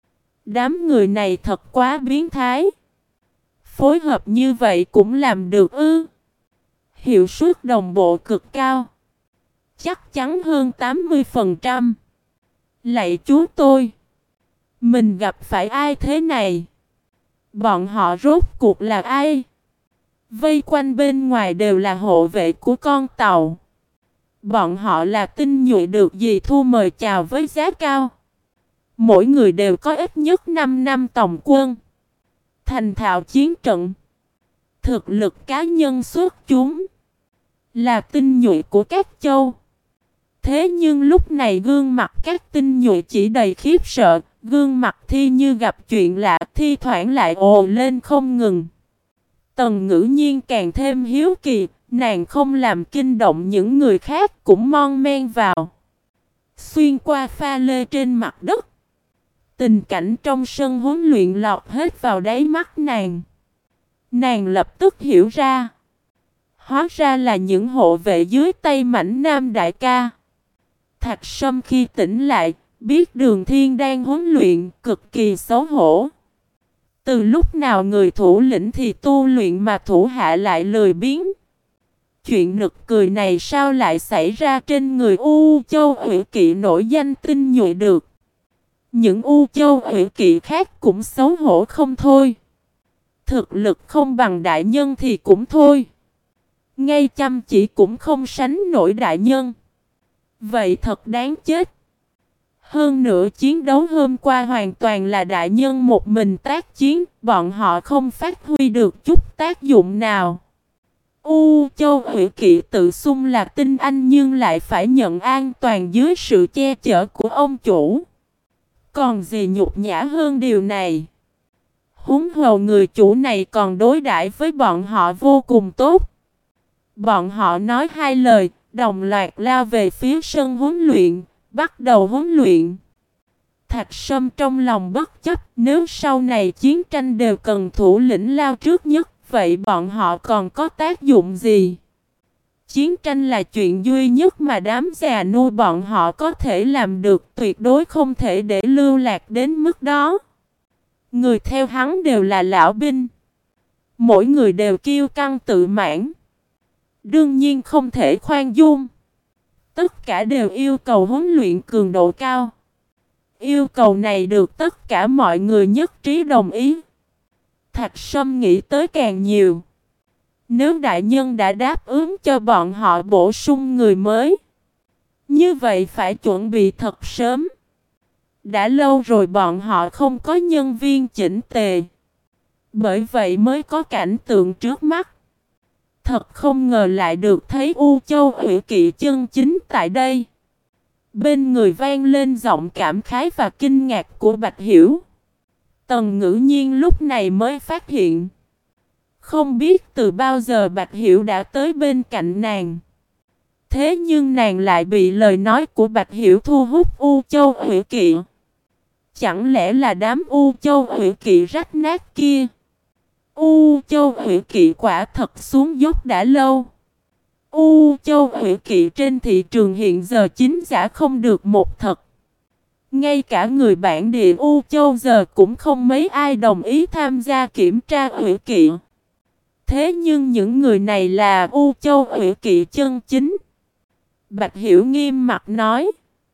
Đám người này thật quá biến thái. Phối hợp như vậy cũng làm được ư? Hiệu suất đồng bộ cực cao. Chắc chắn hơn tám mươi phần trăm. Lạy chú tôi! Mình gặp phải ai thế này? Bọn họ rốt cuộc là ai? Vây quanh bên ngoài đều là hộ vệ của con tàu. Bọn họ là tinh nhuệ được dì Thu mời chào với giá cao. Mỗi người đều có ít nhất năm năm tòng quân. Thành thạo chiến trận. Thực lực cá nhân xuất chúng. Là tinh nhuệ của các châu. Thế nhưng lúc này gương mặt các tinh nhuệ chỉ đầy khiếp sợ. Gương mặt Thi như gặp chuyện lạ, thi thoảng lại ồ lên không ngừng. Tần Ngữ Nhiên càng thêm hiếu kỳ, nàng không làm kinh động những người khác cũng mon men vào. Xuyên qua pha lê trên mặt đất. Tình cảnh trong sân huấn luyện lọt hết vào đáy mắt nàng. Nàng lập tức hiểu ra. Hóa ra là những hộ vệ dưới tay Mãnh Nam đại ca. Thạch Sâm khi tỉnh lại, biết Đường Thiên đang huấn luyện, cực kỳ xấu hổ. Từ lúc nào người thủ lĩnh thì tu luyện mà thủ hạ lại lười biếng. Chuyện nực cười này sao lại xảy ra trên người U Châu Ủy Kỵ nổi danh tinh nhuệ được. Những U Châu Ủy Kỵ khác cũng xấu hổ không thôi. Thực lực không bằng đại nhân thì cũng thôi. Ngay chăm chỉ cũng không sánh nổi đại nhân. Vậy thật đáng chết. Hơn nữa chiến đấu hôm qua hoàn toàn là đại nhân một mình tác chiến, bọn họ không phát huy được chút tác dụng nào. U Châu Ủy Kỵ tự xưng là tinh anh nhưng lại phải nhận an toàn dưới sự che chở của ông chủ. Còn gì nhục nhã hơn điều này? Huống hồ người chủ này còn đối đãi với bọn họ vô cùng tốt. Bọn họ nói hai lời, đồng loạt lao về phía sân huấn luyện, bắt đầu huấn luyện. Thạch Sâm trong lòng bất chấp, nếu sau này chiến tranh đều cần thủ lĩnh lao trước nhất, vậy bọn họ còn có tác dụng gì? Chiến tranh là chuyện duy nhất mà đám già nuôi bọn họ có thể làm được, tuyệt đối không thể để lưu lạc đến mức đó. Người theo hắn đều là lão binh. Mỗi người đều kiêu căng tự mãn. Đương nhiên không thể khoan dung. Tất cả đều yêu cầu huấn luyện cường độ cao. Yêu cầu này được tất cả mọi người nhất trí đồng ý. Thạch Sâm nghĩ tới càng nhiều. Nếu đại nhân đã đáp ứng cho bọn họ bổ sung người mới, như vậy phải chuẩn bị thật sớm. Đã lâu rồi bọn họ không có nhân viên chỉnh tề. Bởi vậy mới có cảnh tượng trước mắt. Thật không ngờ lại được thấy U Châu Ủy Kỵ chân chính tại đây. Bên người vang lên giọng cảm khái và kinh ngạc của Bạch Hiểu. Tần Ngữ Nhiên lúc này mới phát hiện. Không biết từ bao giờ Bạch Hiểu đã tới bên cạnh nàng. Thế nhưng nàng lại bị lời nói của Bạch Hiểu thu hút U Châu Ủy Kỵ. Chẳng lẽ là đám U Châu Ủy Kỵ rách nát kia? U Châu Ủy Kỵ quả thật xuống dốc đã lâu. U Châu Ủy Kỵ trên thị trường hiện giờ chính giả không được một thật. Ngay cả người bản địa U Châu giờ cũng không mấy ai đồng ý tham gia kiểm tra Ủy Kỵ. Thế nhưng những người này là U Châu Ủy Kỵ chân chính. Bạch Hiểu nghiêm mặt nói.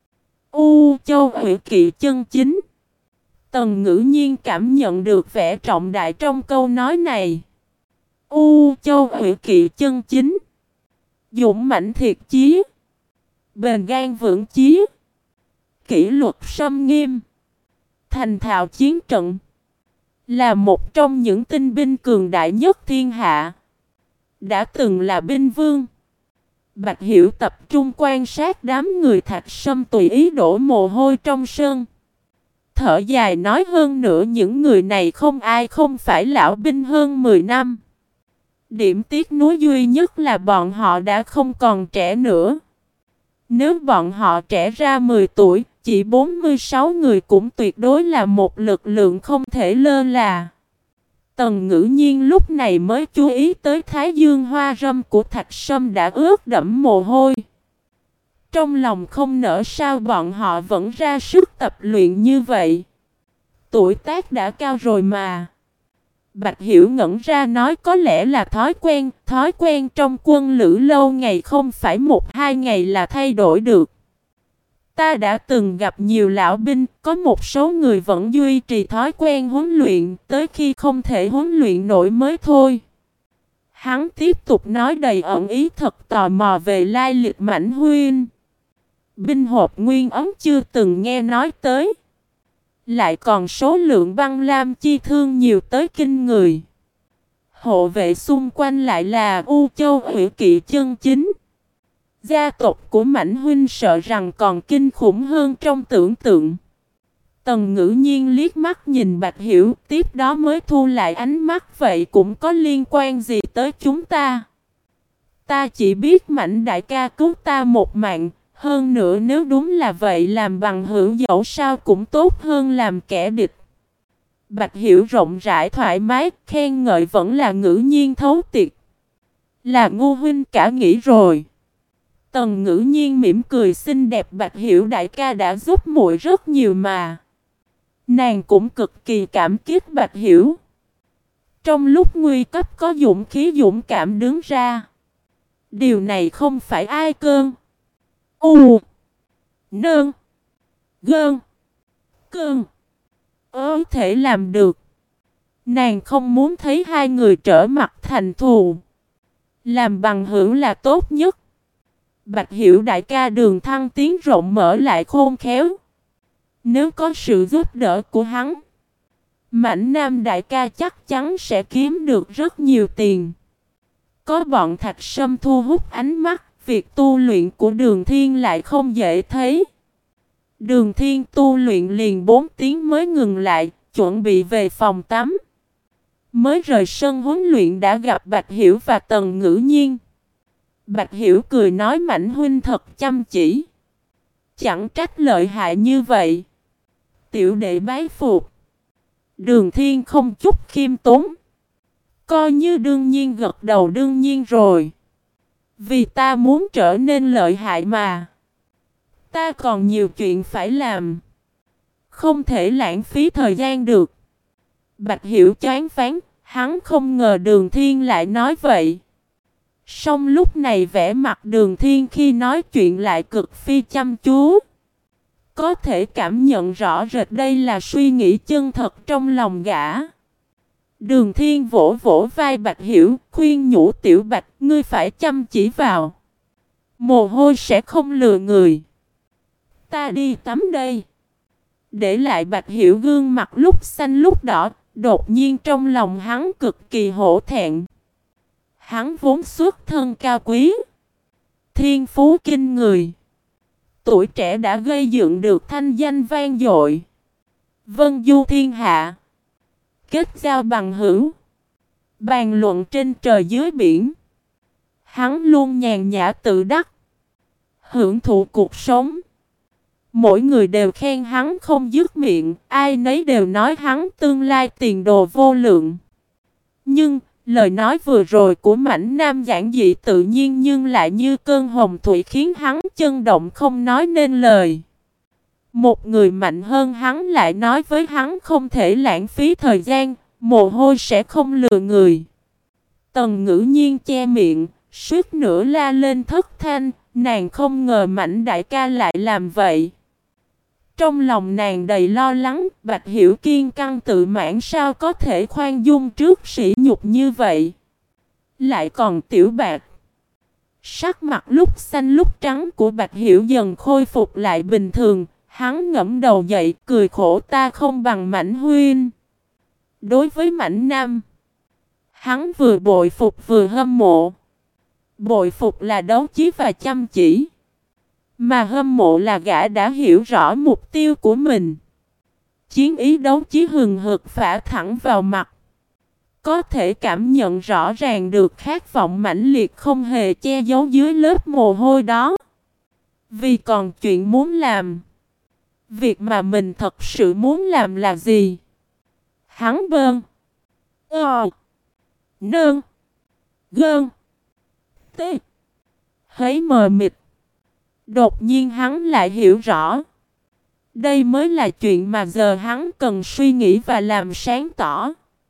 U Châu Ủy Kỵ chân chính. Tần Ngữ Nhiên cảm nhận được vẻ trọng đại trong câu nói này. U Châu Ủy Kỵ chân chính. Dũng mãnh thiệt chí. Bền gan vững chí. Kỷ luật xâm nghiêm. Thành thạo chiến trận. Là một trong những tinh binh cường đại nhất thiên hạ. Đã từng là binh vương. Bạch Hiểu tập trung quan sát đám người Thạch Sâm tùy ý đổ mồ hôi trong sân. Thở dài nói hơn nữa những người này không ai không phải lão binh hơn mười năm. Điểm tiếc nuối duy nhất là bọn họ đã không còn trẻ nữa. Nếu bọn họ trẻ ra mười tuổi, chỉ bốn mươi sáu người cũng tuyệt đối là một lực lượng không thể lơ là. Tần Ngữ Nhiên lúc này mới chú ý tới thái dương hoa râm của Thạch Sâm đã ướt đẫm mồ hôi. Trong lòng không nỡ sao bọn họ vẫn ra sức tập luyện như vậy. Tuổi tác đã cao rồi mà. Bạch Hiểu ngẩn ra nói có lẽ là thói quen, thói quen trong quân lữ lâu ngày không phải một hai ngày là thay đổi được. Ta đã từng gặp nhiều lão binh, có một số người vẫn duy trì thói quen huấn luyện, tới khi không thể huấn luyện nổi mới thôi. Hắn tiếp tục nói đầy ẩn ý, thật tò mò về lai lịch Mãnh Huynh. Binh hộp nguyên ấm chưa từng nghe nói tới. Lại còn số lượng băng lam chi thương nhiều tới kinh người. Hộ vệ xung quanh lại là U Châu Hủy Kỵ chân chính. Gia tộc của Mãnh Huynh sợ rằng còn kinh khủng hơn trong tưởng tượng. Tần Ngữ Nhiên liếc mắt nhìn Bạch Hiểu, tiếp đó mới thu lại ánh mắt, vậy cũng có liên quan gì tới chúng ta? Ta chỉ biết Mãnh đại ca cứu ta một mạng, hơn nữa nếu đúng là vậy làm bằng hữu dẫu sao cũng tốt hơn làm kẻ địch. Bạch Hiểu rộng rãi thoải mái, khen ngợi vẫn là Ngữ Nhiên thấu triệt. Là ngu huynh cả nghĩ rồi. Tần Ngữ Nhiên mỉm cười xinh đẹp, Bạch Hiểu đại ca đã giúp muội rất nhiều mà. Nàng cũng cực kỳ cảm kích Bạch Hiểu. Trong lúc nguy cấp có dũng khí dũng cảm đứng ra. Điều này không phải ai cơn. U. Nơn. Gơn. Cơn. Ớ thể làm được. Nàng không muốn thấy hai người trở mặt thành thù. Làm bằng hữu là tốt nhất. Bạch Hiểu đại ca đường thăng tiến rộng mở lại khôn khéo. Nếu có sự giúp đỡ của hắn, Mãnh Nam đại ca chắc chắn sẽ kiếm được rất nhiều tiền. Có bọn Thạch Sâm thu hút ánh mắt, việc tu luyện của Đường Thiên lại không dễ thấy. Đường Thiên tu luyện liền bốn tiếng mới ngừng lại, chuẩn bị về phòng tắm. Mới rời sân huấn luyện đã gặp Bạch Hiểu và Tần Ngữ Nhiên. Bạch Hiểu cười nói Mãnh huynh thật chăm chỉ. Chẳng trách lợi hại như vậy. Tiểu đệ bái phục. Đường Thiên không chút khiêm tốn. Coi như đương nhiên gật đầu đương nhiên rồi. Vì ta muốn trở nên lợi hại mà. Ta còn nhiều chuyện phải làm. Không thể lãng phí thời gian được. Bạch Hiểu choáng váng, hắn không ngờ Đường Thiên lại nói vậy. Song lúc này vẻ mặt Đường Thiên khi nói chuyện lại cực phi chăm chú. Có thể cảm nhận rõ rệt đây là suy nghĩ chân thật trong lòng gã. Đường Thiên vỗ vỗ vai Bạch Hiểu, khuyên nhủ Tiểu Bạch, ngươi phải chăm chỉ vào. Mồ hôi sẽ không lừa người. Ta đi tắm đây. Để lại Bạch Hiểu gương mặt lúc xanh lúc đỏ, đột nhiên trong lòng hắn cực kỳ hổ thẹn. Hắn vốn xuất thân cao quý, thiên phú kinh người. Tuổi trẻ đã gây dựng được thanh danh vang dội. Vân du thiên hạ. Kết giao bằng hữu. Bàn luận trên trời dưới biển. Hắn luôn nhàn nhã tự đắc. Hưởng thụ cuộc sống. Mỗi người đều khen hắn không dứt miệng. Ai nấy đều nói hắn tương lai tiền đồ vô lượng. Nhưng lời nói vừa rồi của Mãnh Nam giản dị tự nhiên nhưng lại như cơn hồng thủy khiến hắn chân động không nói nên lời. Một người mạnh hơn hắn lại nói với hắn không thể lãng phí thời gian, mồ hôi sẽ không lừa người. Tần Ngữ Nhiên che miệng, suýt nữa la lên thất thanh, nàng không ngờ Mãnh đại ca lại làm vậy. Trong lòng nàng đầy lo lắng, Bạch Hiểu kiên căng tự mãn sao có thể khoan dung trước sỉ nhục như vậy. Lại còn Tiểu Bạch. Sắc mặt lúc xanh lúc trắng của Bạch Hiểu dần khôi phục lại bình thường, hắn ngẫm đầu dậy cười khổ ta không bằng Mãnh huynh. Đối với Mãnh Nam, hắn vừa bội phục vừa hâm mộ. Bội phục là đấu trí và chăm chỉ. Mà hâm mộ là gã đã hiểu rõ mục tiêu của mình. Chiến ý đấu chí hừng hực phả thẳng vào mặt. Có thể cảm nhận rõ ràng được khát vọng mãnh liệt không hề che giấu dưới lớp mồ hôi đó. Vì còn chuyện muốn làm. Việc mà mình thật sự muốn làm là gì? Hắn bơn. Ờ. Nơn. Gơn. Tê. Hấy mờ mịt. Đột nhiên hắn lại hiểu rõ. Đây mới là chuyện mà giờ hắn cần suy nghĩ và làm sáng tỏ.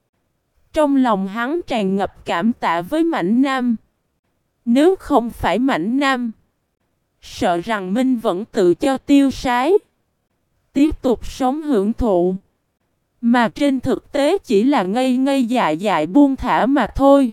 Trong lòng hắn tràn ngập cảm tạ với Mãnh Nam. Nếu không phải Mãnh Nam, sợ rằng Minh vẫn tự cho tiêu sái, tiếp tục sống hưởng thụ. Mà trên thực tế chỉ là ngây ngây dại dại buông thả mà thôi.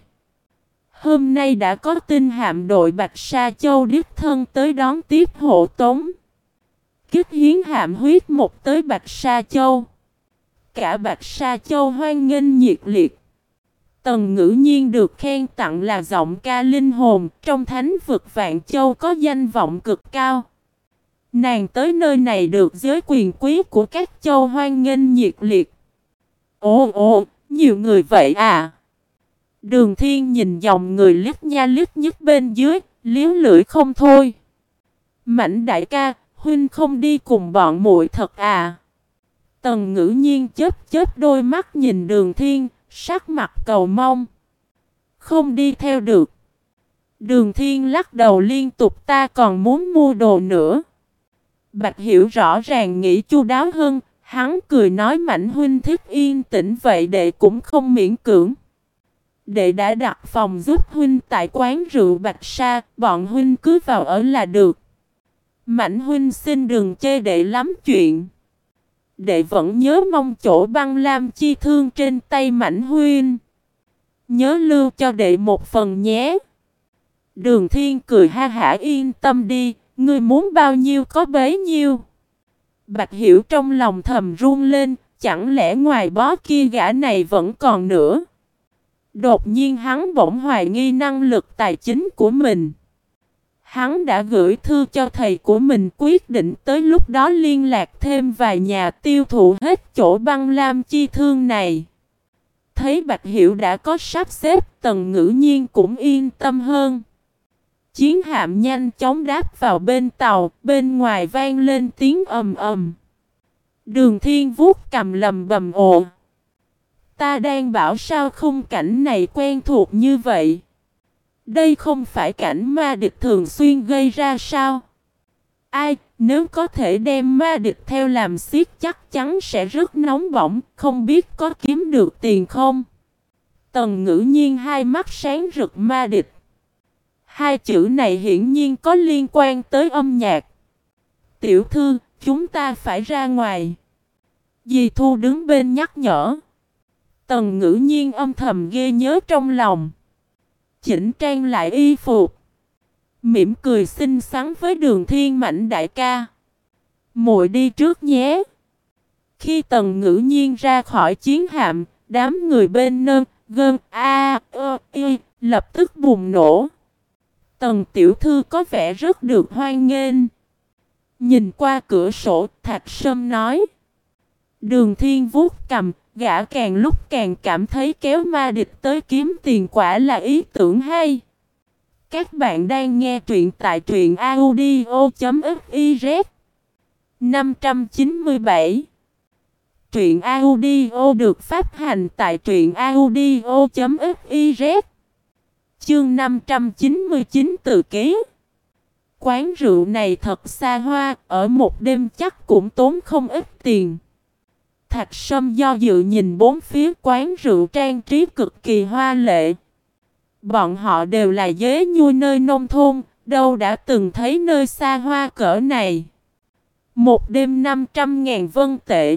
Hôm nay đã có tin hạm đội Bạch Sa Châu đích thân tới đón tiếp hộ tống. Kích hiến hạm huyết một tới Bạch Sa Châu. Cả Bạch Sa Châu hoan nghênh nhiệt liệt. Tần Ngữ Nhiên được khen tặng là giọng ca linh hồn, trong thánh vực Vạn Châu có danh vọng cực cao. Nàng tới nơi này được giới quyền quý của các châu hoan nghênh nhiệt liệt. Ồ ồ, nhiều người vậy à? Đường Thiên nhìn dòng người lít nha lít nhít bên dưới, liếu lưỡi không thôi. Mảnh đại ca, huynh không đi cùng bọn muội thật à? Tần Ngữ Nhiên chớp chớp đôi mắt nhìn Đường Thiên, sắc mặt cầu mong. Không đi theo được. Đường Thiên lắc đầu liên tục, ta còn muốn mua đồ nữa. Bạch Hiểu rõ ràng nghĩ chu đáo hơn, hắn cười nói Mạnh huynh thích yên tĩnh vậy đệ cũng không miễn cưỡng. Đệ đã đặt phòng giúp huynh tại quán rượu Bạch Sa, bọn huynh cứ vào ở là được. Mạnh huynh xin đừng chê đệ lắm chuyện. Đệ vẫn nhớ mong chỗ băng lam chi thương trên tay Mạnh huynh. Nhớ lưu cho đệ một phần nhé. Đường Thiên cười ha hả, yên tâm đi, ngươi muốn bao nhiêu có bấy nhiêu. Bạch Hiểu trong lòng thầm run lên, chẳng lẽ ngoài bó kia gã này vẫn còn nữa. Đột nhiên hắn bỗng hoài nghi năng lực tài chính của mình. Hắn đã gửi thư cho thầy của mình, quyết định tới lúc đó liên lạc thêm vài nhà tiêu thụ hết chỗ băng lam chi thương này. Thấy Bạch Hiểu đã có sắp xếp, Tần Ngữ Nhiên cũng yên tâm hơn. Chiến hạm nhanh chóng đáp vào bên tàu, bên ngoài vang lên tiếng ầm ầm. Đường Thiên vuốt cầm lầm bầm ồ. Ta đang bảo sao khung cảnh này quen thuộc như vậy. Đây không phải cảnh ma địch thường xuyên gây ra sao? Ai, nếu có thể đem ma địch theo làm xiết chắc chắn sẽ rất nóng bỏng, không biết có kiếm được tiền không? Tần Ngữ Nhiên hai mắt sáng rực, ma địch. Hai chữ này hiển nhiên có liên quan tới âm nhạc. Tiểu thư, chúng ta phải ra ngoài. Dì Thu đứng bên nhắc nhở. Tần Ngữ Nhiên âm thầm ghê nhớ trong lòng. Chỉnh trang lại y phục, mỉm cười xinh xắn với Đường Thiên, Mạnh đại ca, muội đi trước nhé. Khi Tần Ngữ Nhiên ra khỏi chiến hạm, đám người bên nơn, gơn, a, ơ, y, lập tức bùng nổ. Tần tiểu thư có vẻ rất được hoan nghênh. Nhìn qua cửa sổ, Thạch Sâm nói. Đường Thiên vuốt cầm, gã càng lúc càng cảm thấy kéo ma địch tới kiếm tiền quả là ý tưởng hay. Các bạn đang nghe truyện tại truyện audio chấm fiz. năm trăm chín mươi bảy. Truyện audio được phát hành tại truyện audio chấm fiz. Chương năm trăm chín mươi chín, từ ký. Quán rượu này thật xa hoa, ở một đêm chắc cũng tốn không ít tiền. Thạch Sâm do dự nhìn bốn phía quán rượu trang trí cực kỳ hoa lệ. Bọn họ đều là dế nhui nơi nông thôn, đâu đã từng thấy nơi xa hoa cỡ này. Một đêm năm trăm ngàn vân tệ.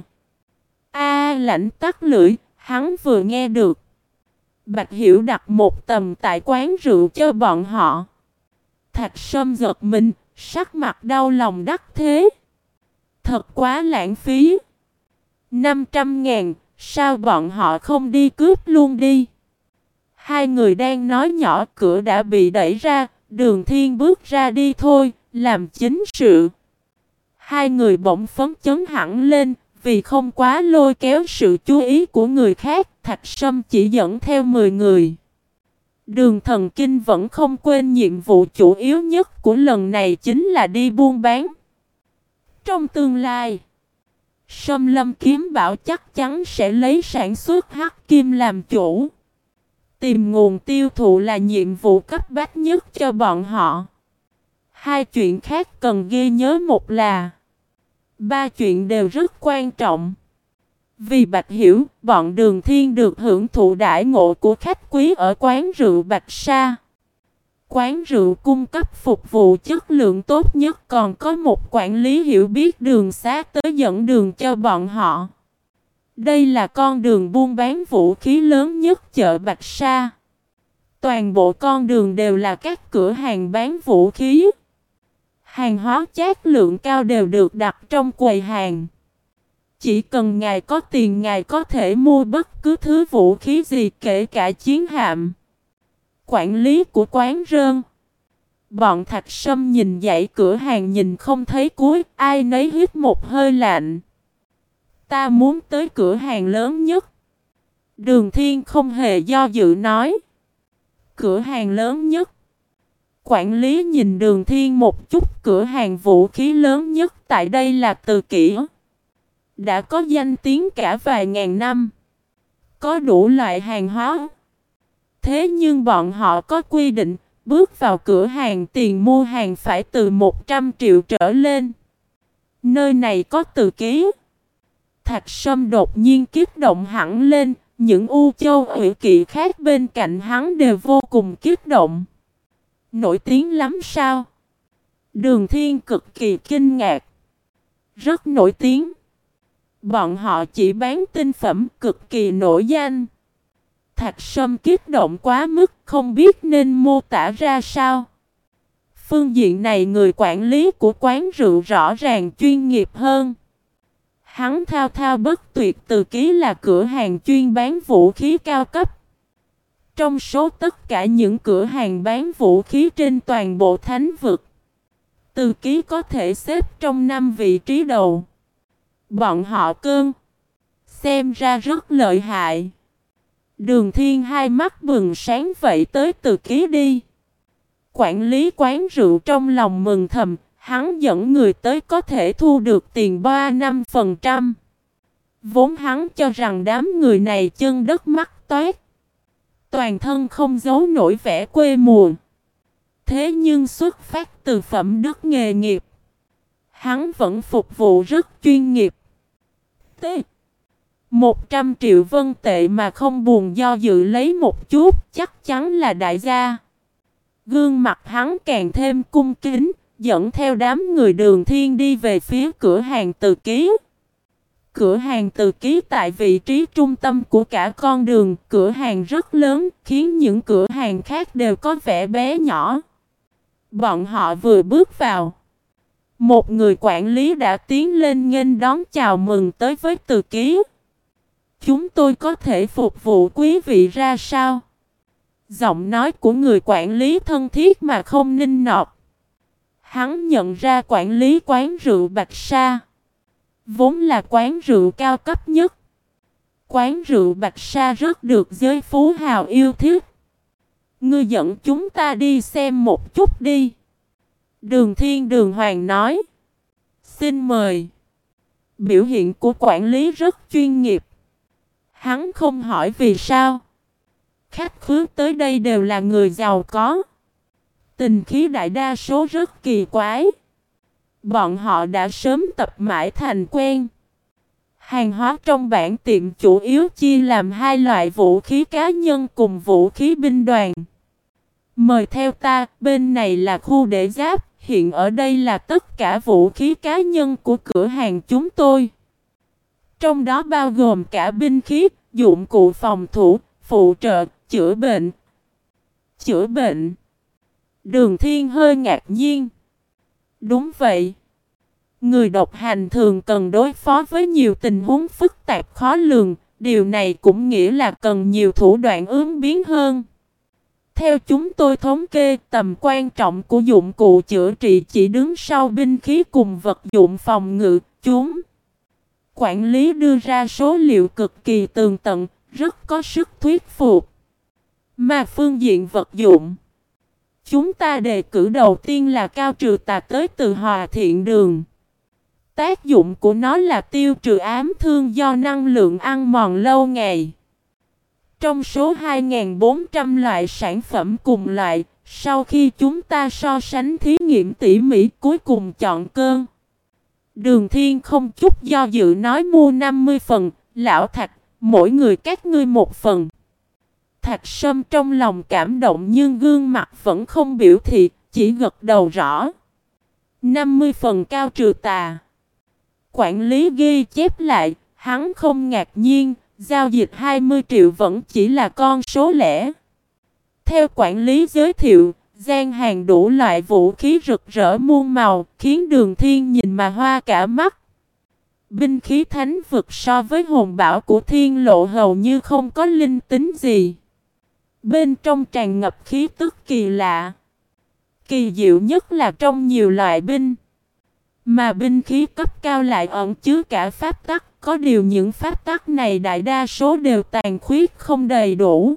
A Lãnh tắt lưỡi, hắn vừa nghe được. Bạch Hiểu đặt một tầm tại quán rượu cho bọn họ. Thạch Sâm giật mình, sắc mặt đau lòng đắc thế. Thật quá lãng phí. Năm trăm ngàn, sao bọn họ không đi cướp luôn đi? Hai người đang nói nhỏ, cửa đã bị đẩy ra, Đường Thiên bước ra đi thôi, làm chính sự. Hai người bỗng phấn chấn hẳn lên, vì không quá lôi kéo sự chú ý của người khác, Thạch Sâm chỉ dẫn theo mười người. Đường Thần Kinh vẫn không quên nhiệm vụ chủ yếu nhất của lần này chính là đi buôn bán. Trong tương lai, Sâm Lâm Kiếm Bảo chắc chắn sẽ lấy sản xuất hắc kim làm chủ. Tìm nguồn tiêu thụ là nhiệm vụ cấp bách nhất cho bọn họ. Hai chuyện khác cần ghi nhớ một là ba chuyện đều rất quan trọng. Vì Bạch Hiểu, bọn Đường Thiên được hưởng thụ đãi ngộ của khách quý ở quán rượu Bạch Sa. Quán rượu cung cấp phục vụ chất lượng tốt nhất, còn có một quản lý hiểu biết đường xá tới dẫn đường cho bọn họ. Đây là con đường buôn bán vũ khí lớn nhất chợ Bạch Sa. Toàn bộ con đường đều là các cửa hàng bán vũ khí. Hàng hóa chất lượng cao đều được đặt trong quầy hàng. Chỉ cần ngài có tiền, ngài có thể mua bất cứ thứ vũ khí gì, kể cả chiến hạm. Quản lý của quán rơn. Bọn Thạch Sâm nhìn dãy cửa hàng nhìn không thấy cuối, ai nấy hít một hơi lạnh. Ta muốn tới cửa hàng lớn nhất. Đường Thiên không hề do dự nói. Cửa hàng lớn nhất. Quản lý nhìn Đường Thiên một chút. Cửa hàng vũ khí lớn nhất tại đây là Từ Kỷ. Đã có danh tiếng cả vài ngàn năm. Có đủ loại hàng hóa. Thế nhưng bọn họ có quy định, bước vào cửa hàng tiền mua hàng phải từ một trăm triệu trở lên. Nơi này có Từ Ký. Thạch Sâm đột nhiên kích động hẳn lên, những U Châu Ủy Kỵ khác bên cạnh hắn đều vô cùng kích động. Nổi tiếng lắm sao? Đường Thiên cực kỳ kinh ngạc. Rất nổi tiếng. Bọn họ chỉ bán tinh phẩm, cực kỳ nổi danh. Thạch Sâm kích động quá mức, không biết nên mô tả ra sao. Phương diện này người quản lý của quán rượu rõ ràng chuyên nghiệp hơn. Hắn thao thao bất tuyệt. Từ Ký là cửa hàng chuyên bán vũ khí cao cấp. Trong số tất cả những cửa hàng bán vũ khí trên toàn bộ thánh vực, Từ Ký có thể xếp trong năm vị trí đầu. Bọn họ cơn xem ra rất lợi hại. Đường Thiên hai mắt bừng sáng, vậy tới Từ Ký đi. Quản lý quán rượu trong lòng mừng thầm, hắn dẫn người tới có thể thu được tiền ba năm phần trăm. Vốn hắn cho rằng đám người này chân đất mắt toét, toàn thân không giấu nổi vẻ quê mùa. Thế nhưng xuất phát từ phẩm đức nghề nghiệp, hắn vẫn phục vụ rất chuyên nghiệp. T. Một trăm triệu vân tệ mà không buồn do dự lấy một chút, chắc chắn là đại gia. Gương mặt hắn càng thêm cung kính, dẫn theo đám người Đường Thiên đi về phía cửa hàng Từ Ký. Cửa hàng Từ Ký tại vị trí trung tâm của cả con đường, cửa hàng rất lớn, khiến những cửa hàng khác đều có vẻ bé nhỏ. Bọn họ vừa bước vào, một người quản lý đã tiến lên nghênh đón chào mừng tới với Từ Ký. Chúng tôi có thể phục vụ quý vị ra sao? Giọng nói của người quản lý thân thiết mà không nịnh nọt. Hắn nhận ra quản lý quán rượu Bạch Sa, vốn là quán rượu cao cấp nhất. Quán rượu Bạch Sa rất được giới phú hào yêu thích. Ngươi dẫn chúng ta đi xem một chút đi. Đường Thiên Đường Hoàng nói. Xin mời. Biểu hiện của quản lý rất chuyên nghiệp. Hắn không hỏi vì sao. Khách khứa tới đây đều là người giàu có. Tình khí đại đa số rất kỳ quái. Bọn họ đã sớm tập mãi thành quen. Hàng hóa trong bản tiệm chủ yếu chia làm hai loại vũ khí cá nhân cùng vũ khí binh đoàn. Mời theo ta, bên này là khu để giáp, hiện ở đây là tất cả vũ khí cá nhân của cửa hàng chúng tôi. Trong đó bao gồm cả binh khí, dụng cụ phòng thủ, phụ trợ, chữa bệnh. Chữa bệnh? Đường Thiên hơi ngạc nhiên. Đúng vậy. Người độc hành thường cần đối phó với nhiều tình huống phức tạp khó lường, điều này cũng nghĩa là cần nhiều thủ đoạn ứng biến hơn. Theo chúng tôi thống kê, tầm quan trọng của dụng cụ chữa trị chỉ đứng sau binh khí cùng vật dụng phòng ngự, chúng. Quản lý đưa ra số liệu cực kỳ tường tận, rất có sức thuyết phục. Mà phương diện vật dụng, chúng ta đề cử đầu tiên là cao trừ tà tới từ Hòa Thiện Đường. Tác dụng của nó là tiêu trừ ám thương do năng lượng ăn mòn lâu ngày. Trong số hai nghìn bốn trăm loại sản phẩm cùng loại, sau khi chúng ta so sánh thí nghiệm tỉ mỉ, cuối cùng chọn cơn. Đường Thiên không chút do dự nói mua năm mươi phần, lão Thạch, mỗi người các ngươi một phần. Thạch Sâm trong lòng cảm động nhưng gương mặt vẫn không biểu thị, chỉ gật đầu rõ. năm mươi phần cao trừ tà. Quản lý ghi chép lại, hắn không ngạc nhiên, giao dịch hai mươi triệu vẫn chỉ là con số lẻ. Theo quản lý giới thiệu, gian hàng đủ loại vũ khí rực rỡ muôn màu, khiến Đường Thiên nhìn mà hoa cả mắt. Binh khí thánh vực so với hồn bảo của Thiên Lộ hầu như không có linh tính gì. Bên trong tràn ngập khí tức kỳ lạ. Kỳ diệu nhất là trong nhiều loại binh. Mà binh khí cấp cao lại ẩn chứa cả pháp tắc. Có điều những pháp tắc này đại đa số đều tàn khuyết không đầy đủ.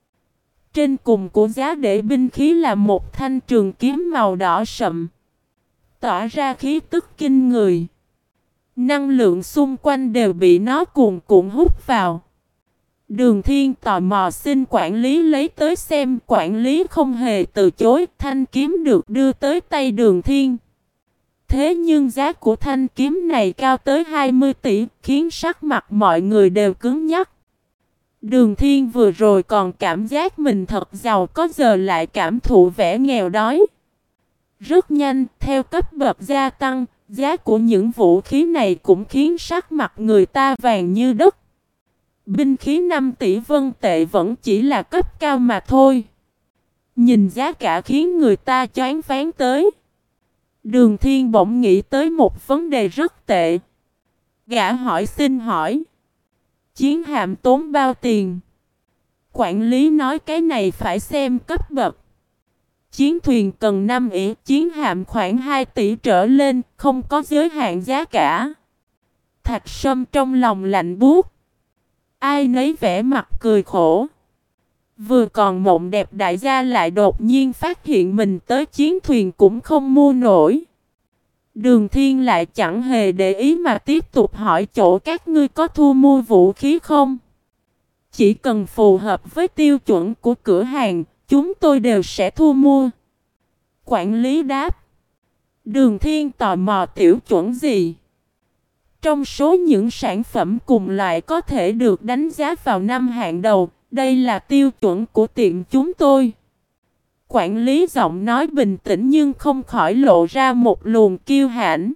Trên cùng của giá để binh khí là một thanh trường kiếm màu đỏ sậm. Tỏa ra khí tức kinh người. Năng lượng xung quanh đều bị nó cuồn cuộn hút vào. Đường Thiên tò mò xin quản lý lấy tới xem. Quản lý không hề từ chối. Thanh kiếm được đưa tới tay Đường Thiên. Thế nhưng giá của thanh kiếm này cao tới hai mươi tỷ, khiến sắc mặt mọi người đều cứng nhắc. Đường Thiên vừa rồi còn cảm giác mình thật giàu có, giờ lại cảm thụ vẻ nghèo đói. Rất nhanh, theo cấp bậc gia tăng, giá của những vũ khí này cũng khiến sắc mặt người ta vàng như đất. Binh khí năm tỷ vân tệ vẫn chỉ là cấp cao mà thôi. Nhìn giá cả khiến người ta choáng váng tới. Đường Thiên bỗng nghĩ tới một vấn đề rất tệ. Gã hỏi xin hỏi. Chiến hạm tốn bao tiền? Quản lý nói cái này phải xem cấp bậc. Chiến thuyền cần năm ỷ, chiến hạm khoảng hai tỷ trở lên, không có giới hạn giá cả. Thạch Sâm trong lòng lạnh buốt. Ai nấy vẻ mặt cười khổ. Vừa còn mộng đẹp đại gia lại đột nhiên phát hiện mình tới chiến thuyền cũng không mua nổi. Đường Thiên lại chẳng hề để ý mà tiếp tục hỏi chỗ các ngươi có thu mua vũ khí không? Chỉ cần phù hợp với tiêu chuẩn của cửa hàng, chúng tôi đều sẽ thu mua. Quản lý đáp. Đường Thiên tò mò tiểu chuẩn gì? Trong số những sản phẩm cùng loại có thể được đánh giá vào năm hạng đầu, đây là tiêu chuẩn của tiệm chúng tôi. Quản lý giọng nói bình tĩnh nhưng không khỏi lộ ra một luồng kiêu hãnh.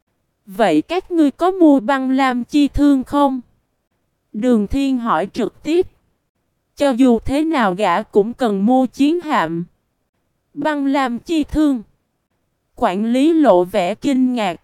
Vậy các ngươi có mua băng lam chi thương không? Đường Thiên hỏi trực tiếp. Cho dù thế nào gã cũng cần mua chiến hạm. Băng lam chi thương. Quản lý lộ vẻ kinh ngạc.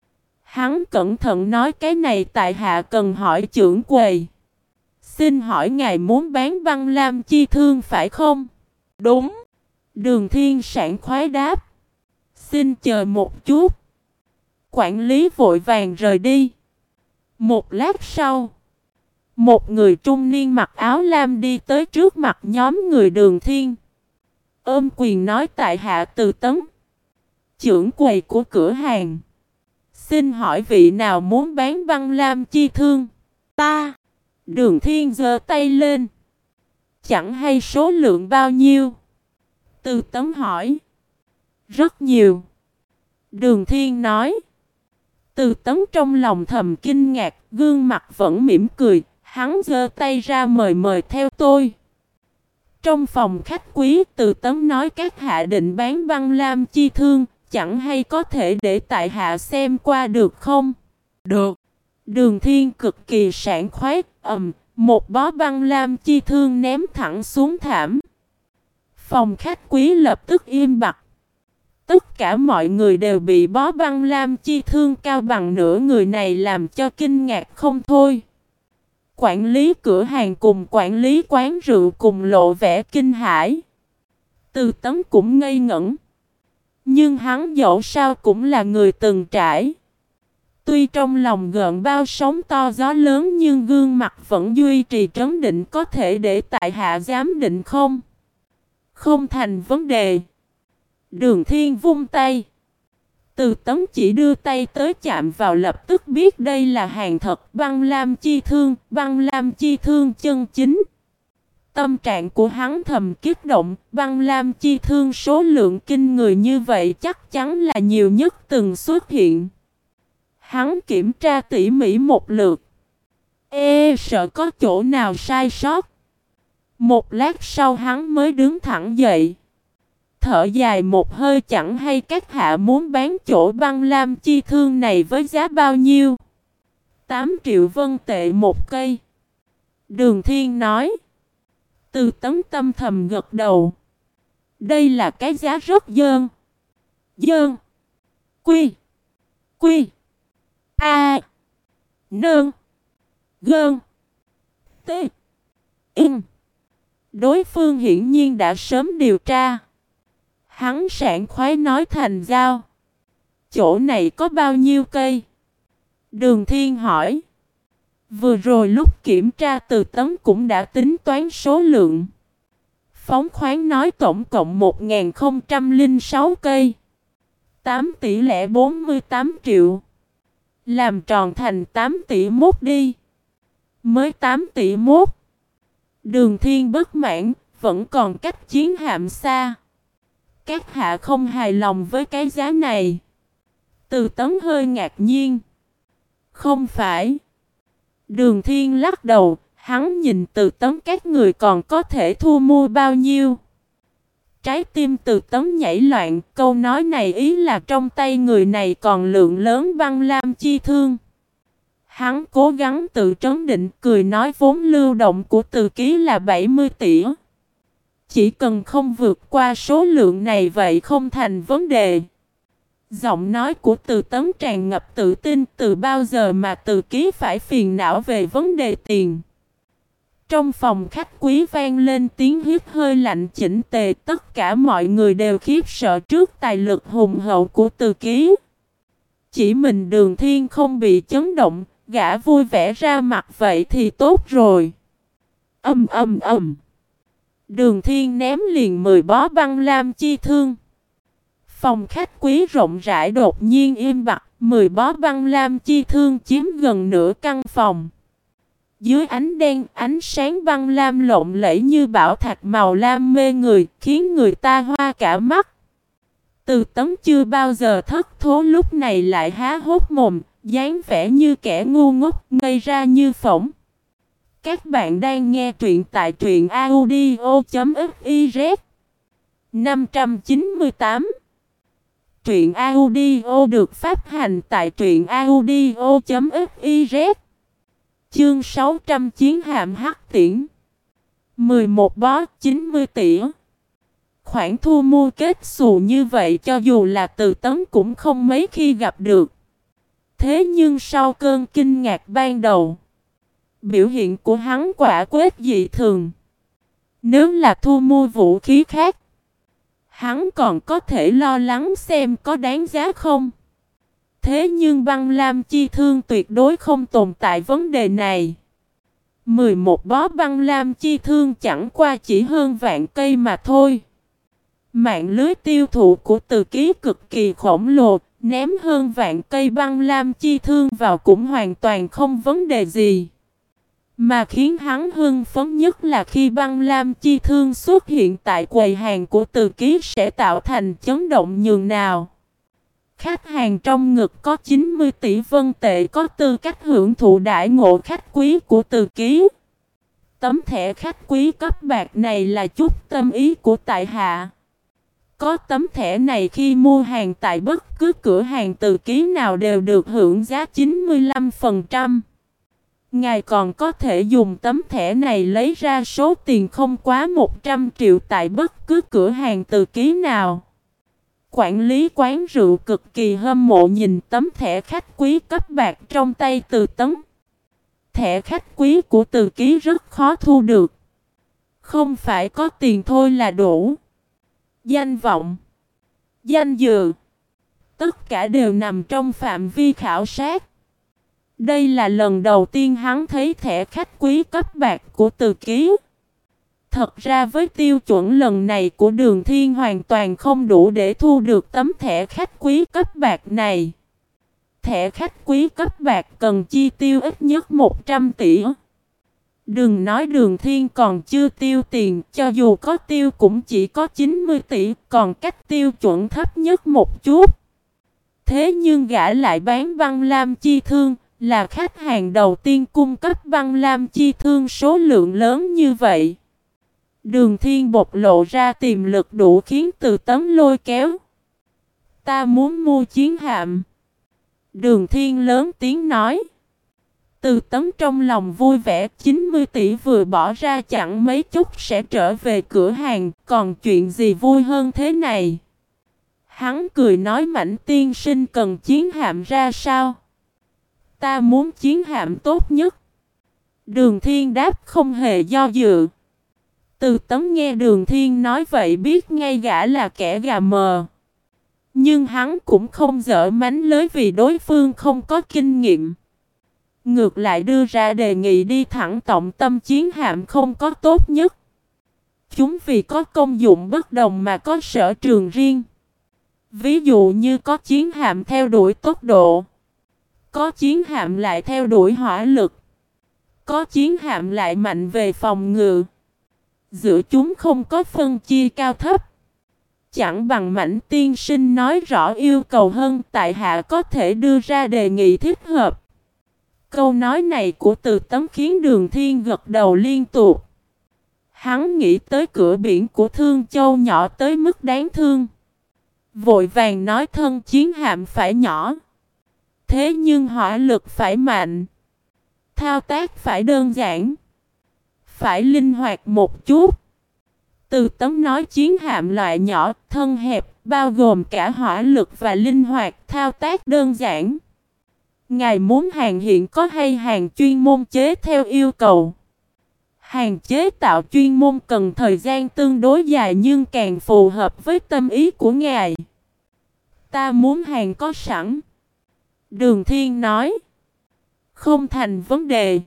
Hắn cẩn thận nói cái này tại hạ cần hỏi trưởng quầy. Xin hỏi ngài muốn bán băng lam chi thương phải không? Đúng. Đường Thiên sảng khoái đáp. Xin chờ một chút. Quản lý vội vàng rời đi. Một lát sau, một người trung niên mặc áo lam đi tới trước mặt nhóm người Đường Thiên. Ôm quyền nói tại hạ Từ Tấn, trưởng quầy của cửa hàng. Xin hỏi vị nào muốn bán băng lam chi thương? Ta. Đường Thiên giơ tay lên. Chẳng hay số lượng bao nhiêu? Từ Tấn hỏi. Rất nhiều. Đường Thiên nói. Từ Tấn trong lòng thầm kinh ngạc, gương mặt vẫn mỉm cười. Hắn giơ tay ra mời mời theo tôi. Trong phòng khách quý, Từ Tấn nói các hạ định bán băng lam chi thương, chẳng hay có thể để tại hạ xem qua được không? Được. Đường Thiên cực kỳ sảng khoái, ầm, một bó băng lam chi thương ném thẳng xuống thảm. Phòng khách quý lập tức im bặt. Tất cả mọi người đều bị bó băng lam chi thương cao bằng nửa người này làm cho kinh ngạc không thôi. Quản lý cửa hàng cùng quản lý quán rượu cùng lộ vẻ kinh hãi. Từ Tấn cũng ngây ngẩn. Nhưng hắn dẫu sao cũng là người từng trải. Tuy trong lòng gợn bao sóng to gió lớn nhưng gương mặt vẫn duy trì trấn định. Có thể để tại hạ giám định không? Không thành vấn đề. Đường Thiên vung tay. Từ Tấn chỉ đưa tay tới chạm vào lập tức biết đây là hàng thật, băng lam chi thương, băng lam chi thương chân chính. Tâm trạng của hắn thầm kích động, băng lam chi thương số lượng kinh người như vậy chắc chắn là nhiều nhất từng xuất hiện. Hắn kiểm tra tỉ mỉ một lượt. Ê sợ có chỗ nào sai sót. Một lát sau hắn mới đứng thẳng dậy. Thở dài một hơi, chẳng hay các hạ muốn bán chỗ băng lam chi thương này với giá bao nhiêu? tám triệu vân tệ một cây. Đường Thiên nói. Từ Tấn tâm thầm gật đầu. Đây là cái giá rất dơn. Dơn. Quy. Quy. A. Nơn. Gơn. T. In. Đối phương hiển nhiên đã sớm điều tra. Hắn sảng khoái nói thành giao. Chỗ này có bao nhiêu cây? Đường Thiên hỏi. Vừa rồi lúc kiểm tra Từ Tấn cũng đã tính toán số lượng. Phóng khoáng nói tổng cộng một nghìn không trăm lẻ sáu cây. tám tỷ lẻ bốn mươi tám triệu. Làm tròn thành tám tỷ mốt đi. Mới tám tỷ mốt. Đường Thiên bất mãn, vẫn còn cách chiến hạm xa. Các hạ không hài lòng với cái giá này. Từ Tấn hơi ngạc nhiên. Không phải. Đường Thiên lắc đầu, hắn nhìn Từ Tấn các người còn có thể thu mua bao nhiêu. Trái tim Từ Tấn nhảy loạn, câu nói này ý là trong tay người này còn lượng lớn băng lam chi thương. Hắn cố gắng tự trấn định, cười nói vốn lưu động của Từ Ký là bảy mươi tỷ. Chỉ cần không vượt qua số lượng này vậy không thành vấn đề. Giọng nói của Từ Tấn tràn ngập tự tin, từ bao giờ mà Từ Ký phải phiền não về vấn đề tiền. Trong phòng khách quý vang lên tiếng hít hơi lạnh chỉnh tề, tất cả mọi người đều khiếp sợ trước tài lực hùng hậu của Từ Ký. Chỉ mình Đường Thiên không bị chấn động, gã vui vẻ ra mặt vậy thì tốt rồi. Âm âm âm. Đường Thiên ném liền mười bó băng lam chi thương. Phòng khách quý rộng rãi đột nhiên im bặt, mười bó băng lam chi thương chiếm gần nửa căn phòng. Dưới ánh đen, ánh sáng băng lam lộng lẫy như bảo thạch màu lam mê người, khiến người ta hoa cả mắt. Từ Tấn chưa bao giờ thất thố lúc này lại há hốc mồm, dáng vẻ như kẻ ngu ngốc, ngây ra như phỏng. Các bạn đang nghe truyện tại truyện audio chấm fiz. năm trăm chín mươi tám. Truyện audio được phát hành tại truyện audio chấm fiz. Chương sáu trăm chiến hạm hắc tiễn. mười một bó chín mươi tỷ. Khoản thu mua kết xù như vậy cho dù là Từ Tấn cũng không mấy khi gặp được. Thế nhưng sau cơn kinh ngạc ban đầu, biểu hiện của hắn quả quyết dị thường. Nếu là thu mua vũ khí khác, hắn còn có thể lo lắng xem có đáng giá không. Thế nhưng băng lam chi thương tuyệt đối không tồn tại vấn đề này. mười một bó băng lam chi thương chẳng qua chỉ hơn vạn cây mà thôi. Mạng lưới tiêu thụ của Từ Ký cực kỳ khổng lồ, ném hơn vạn cây băng lam chi thương vào cũng hoàn toàn không vấn đề gì. Mà khiến hắn hưng phấn nhất là khi băng lam chi thương xuất hiện tại quầy hàng của Từ Ký sẽ tạo thành chấn động nhường nào. Khách hàng trong ngực có chín mươi tỷ vân tệ có tư cách hưởng thụ đãi ngộ khách quý của Từ Ký. Tấm thẻ khách quý cấp bạc này là chút tâm ý của tại hạ. Có tấm thẻ này khi mua hàng tại bất cứ cửa hàng Từ Ký nào đều được hưởng giá chín mươi lăm phần trăm. Ngài còn có thể dùng tấm thẻ này lấy ra số tiền không quá một trăm triệu tại bất cứ cửa hàng Từ Ký nào. Quản lý quán rượu cực kỳ hâm mộ nhìn tấm thẻ khách quý cấp bạc trong tay Từ Tấn. Thẻ khách quý của Từ Ký rất khó thu được. Không phải có tiền thôi là đủ. Danh vọng, danh dự, tất cả đều nằm trong phạm vi khảo sát. Đây là lần đầu tiên hắn thấy thẻ khách quý cấp bạc của Từ Ký. Thật ra với tiêu chuẩn lần này của Đường Thiên hoàn toàn không đủ để thu được tấm thẻ khách quý cấp bạc này. Thẻ khách quý cấp bạc cần chi tiêu ít nhất một trăm tỷ. Đừng nói Đường Thiên còn chưa tiêu tiền, cho dù có tiêu cũng chỉ có chín mươi tỷ, còn cách tiêu chuẩn thấp nhất một chút. Thế nhưng gã lại bán băng lam chi thương, là khách hàng đầu tiên cung cấp băng lam chi thương số lượng lớn như vậy. Đường Thiên bộc lộ ra tiềm lực đủ khiến Từ Tấm lôi kéo. Ta muốn mua chiến hạm. Đường Thiên lớn tiếng nói. Từ Tấm trong lòng vui vẻ, chín mươi tỷ vừa bỏ ra chẳng mấy chốc sẽ trở về cửa hàng, còn chuyện gì vui hơn thế này? Hắn cười nói Mãnh tiên sinh cần chiến hạm ra sao? Ta muốn chiến hạm tốt nhất. Đường Thiên đáp không hề do dự. Từ Tấm nghe Đường Thiên nói vậy biết ngay gã là kẻ gà mờ. Nhưng hắn cũng không dở mánh lới vì đối phương không có kinh nghiệm. Ngược lại đưa ra đề nghị đi thẳng trọng tâm chiến hạm không có tốt nhất. Chúng vì có công dụng bất đồng mà có sở trường riêng. Ví dụ như có chiến hạm theo đuổi tốc độ. Có chiến hạm lại theo đuổi hỏa lực. Có chiến hạm lại mạnh về phòng ngự. Giữa chúng không có phân chia cao thấp. Chẳng bằng Mãnh tiên sinh nói rõ yêu cầu hơn, tại hạ có thể đưa ra đề nghị thích hợp. Câu nói này của Từ Tấm khiến Đường Thiên gật đầu liên tục. Hắn nghĩ tới cửa biển của Thương Châu nhỏ tới mức đáng thương. Vội vàng nói thân chiến hạm phải nhỏ. Thế nhưng hỏa lực phải mạnh. Thao tác phải đơn giản. Phải linh hoạt một chút. Từ Tấm nói chiến hạm loại nhỏ, thân hẹp, bao gồm cả hỏa lực và linh hoạt, thao tác đơn giản. Ngài muốn hàng hiện có hay hàng chuyên môn chế theo yêu cầu? Hàng chế tạo chuyên môn cần thời gian tương đối dài nhưng càng phù hợp với tâm ý của ngài. Ta muốn hàng có sẵn. Đường Thiên nói. Không thành vấn đề.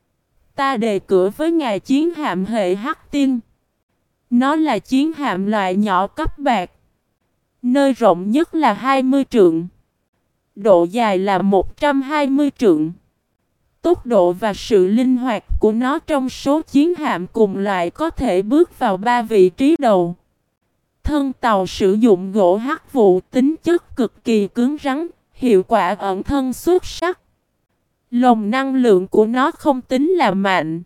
Ta đề cử với ngài chiến hạm hệ hắc tinh. Nó là chiến hạm loại nhỏ cấp bạc. Nơi rộng nhất là hai mươi trượng. Độ dài là một trăm hai mươi trượng. Tốc độ và sự linh hoạt của nó trong số chiến hạm cùng loại có thể bước vào ba vị trí đầu. Thân tàu sử dụng gỗ hắc vụ, tính chất cực kỳ cứng rắn, hiệu quả ẩn thân xuất sắc. Lồng năng lượng của nó không tính là mạnh.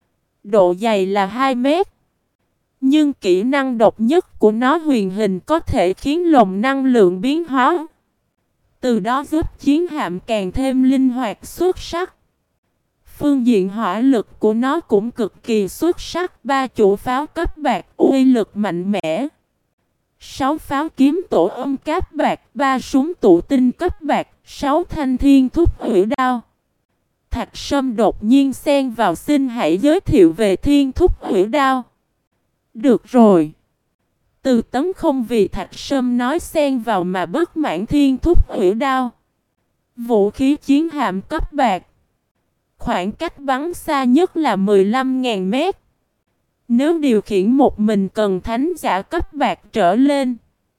Độ dày là hai mét. Nhưng kỹ năng độc nhất của nó huyền hình có thể khiến lồng năng lượng biến hóa. Từ đó giúp chiến hạm càng thêm linh hoạt xuất sắc. Phương diện hỏa lực của nó cũng cực kỳ xuất sắc. Ba chủ pháo cấp bạc uy lực mạnh mẽ. Sáu pháo kiếm tổ âm cáp bạc. Ba súng tụ tinh cấp bạc. Sáu thanh thiên thúc hủy đao. Thạch Sâm đột nhiên xen vào, xin hãy giới thiệu về thiên thúc hủy đao. Được rồi. Từ Tấm không vì Thạch Sâm nói xen vào mà bất mãn thiên thúc hủy đao. Vũ khí chiến hạm cấp bạc. Khoảng cách bắn xa nhất là mười lăm nghìn mét. Nếu điều khiển một mình cần thánh giả cấp bạc trở lên.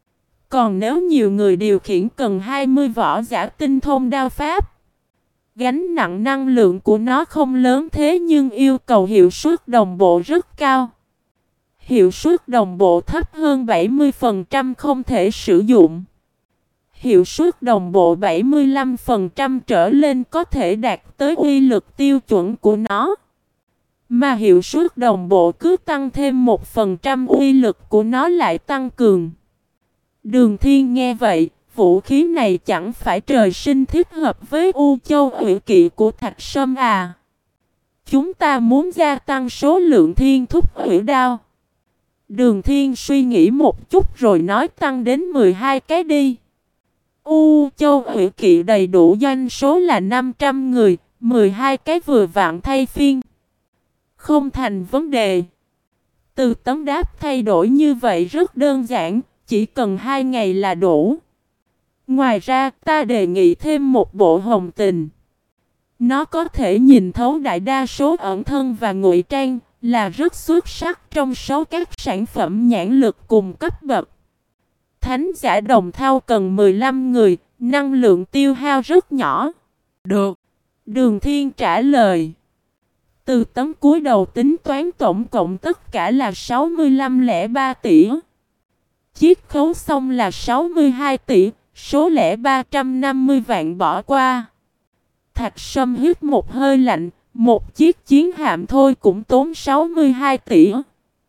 Còn nếu nhiều người điều khiển cần hai mươi võ giả tinh thông đao pháp. Gánh nặng năng lượng của nó không lớn thế nhưng yêu cầu hiệu suất đồng bộ rất cao. Hiệu suất đồng bộ thấp hơn bảy mươi phần trăm không thể sử dụng. Hiệu suất đồng bộ bảy mươi lăm phần trăm trở lên có thể đạt tới uy lực tiêu chuẩn của nó. Mà hiệu suất đồng bộ cứ tăng thêm một phần trăm uy lực của nó lại tăng cường. Đường Thiên nghe vậy, vũ khí này chẳng phải trời sinh thích hợp với U Châu Ủy Kỵ của Thạch Sâm à. Chúng ta muốn gia tăng số lượng thiên thúc hủy đao. Đường Thiên suy nghĩ một chút rồi nói tăng đến mười hai cái đi. U Châu Ủy Kỵ đầy đủ doanh số là năm trăm người, mười hai cái vừa vặn thay phiên. Không thành vấn đề. Từ Tấm đáp thay đổi như vậy rất đơn giản, chỉ cần hai ngày là đủ. Ngoài ra ta đề nghị thêm một bộ hồng tình. Nó có thể nhìn thấu đại đa số ẩn thân và ngụy trang, là rất xuất sắc trong số các sản phẩm nhãn lực cùng cấp bậc. Thánh giả đồng thau cần mười lăm người, năng lượng tiêu hao rất nhỏ. Được. Đường Thiên trả lời. Từ Tấm cúi đầu tính toán tổng cộng tất cả là sáu mươi lăm phẩy ba tỷ. Chiết khấu xong là sáu mươi hai tỷ, số lẻ ba trăm năm mươi vạn bỏ qua. Thạch Sâm hít một hơi lạnh, một chiếc chiến hạm thôi cũng tốn sáu mươi hai tỷ.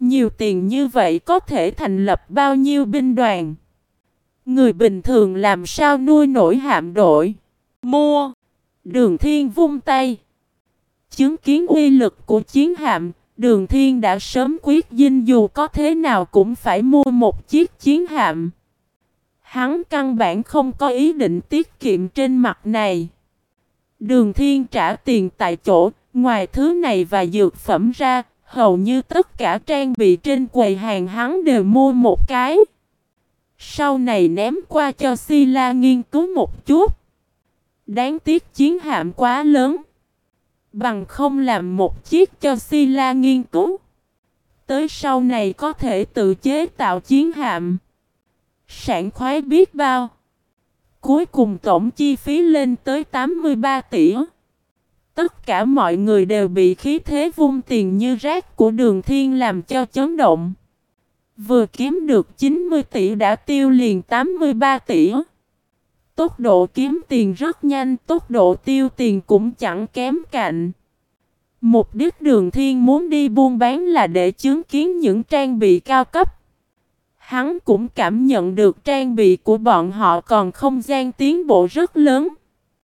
Nhiều tiền như vậy có thể thành lập bao nhiêu binh đoàn? Người bình thường làm sao nuôi nổi hạm đội? Mua! Đường Thiên vung tay. Chứng kiến uy lực của chiến hạm, Đường Thiên đã sớm quyết dinh dù có thế nào cũng phải mua một chiếc chiến hạm. Hắn căn bản không có ý định tiết kiệm trên mặt này. Đường Thiên trả tiền tại chỗ, ngoài thứ này và dược phẩm ra, hầu như tất cả trang bị trên quầy hàng hắn đều mua một cái. Sau này ném qua cho Sila nghiên cứu một chút. Đáng tiếc chiến hạm quá lớn. Bằng không làm một chiếc cho Sila nghiên cứu. Tới sau này có thể tự chế tạo chiến hạm. Sảng khoái biết bao. Cuối cùng tổng chi phí lên tới tám mươi ba tỷ. Tất cả mọi người đều bị khí thế vung tiền như rác của Đường Thiên làm cho chấn động. Vừa kiếm được chín mươi tỷ đã tiêu liền tám mươi ba tỷ. Tốc độ kiếm tiền rất nhanh, tốc độ tiêu tiền cũng chẳng kém cạnh. Mục đích Đường Thiên muốn đi buôn bán là để chứng kiến những trang bị cao cấp. Hắn cũng cảm nhận được trang bị của bọn họ còn không gian tiến bộ rất lớn.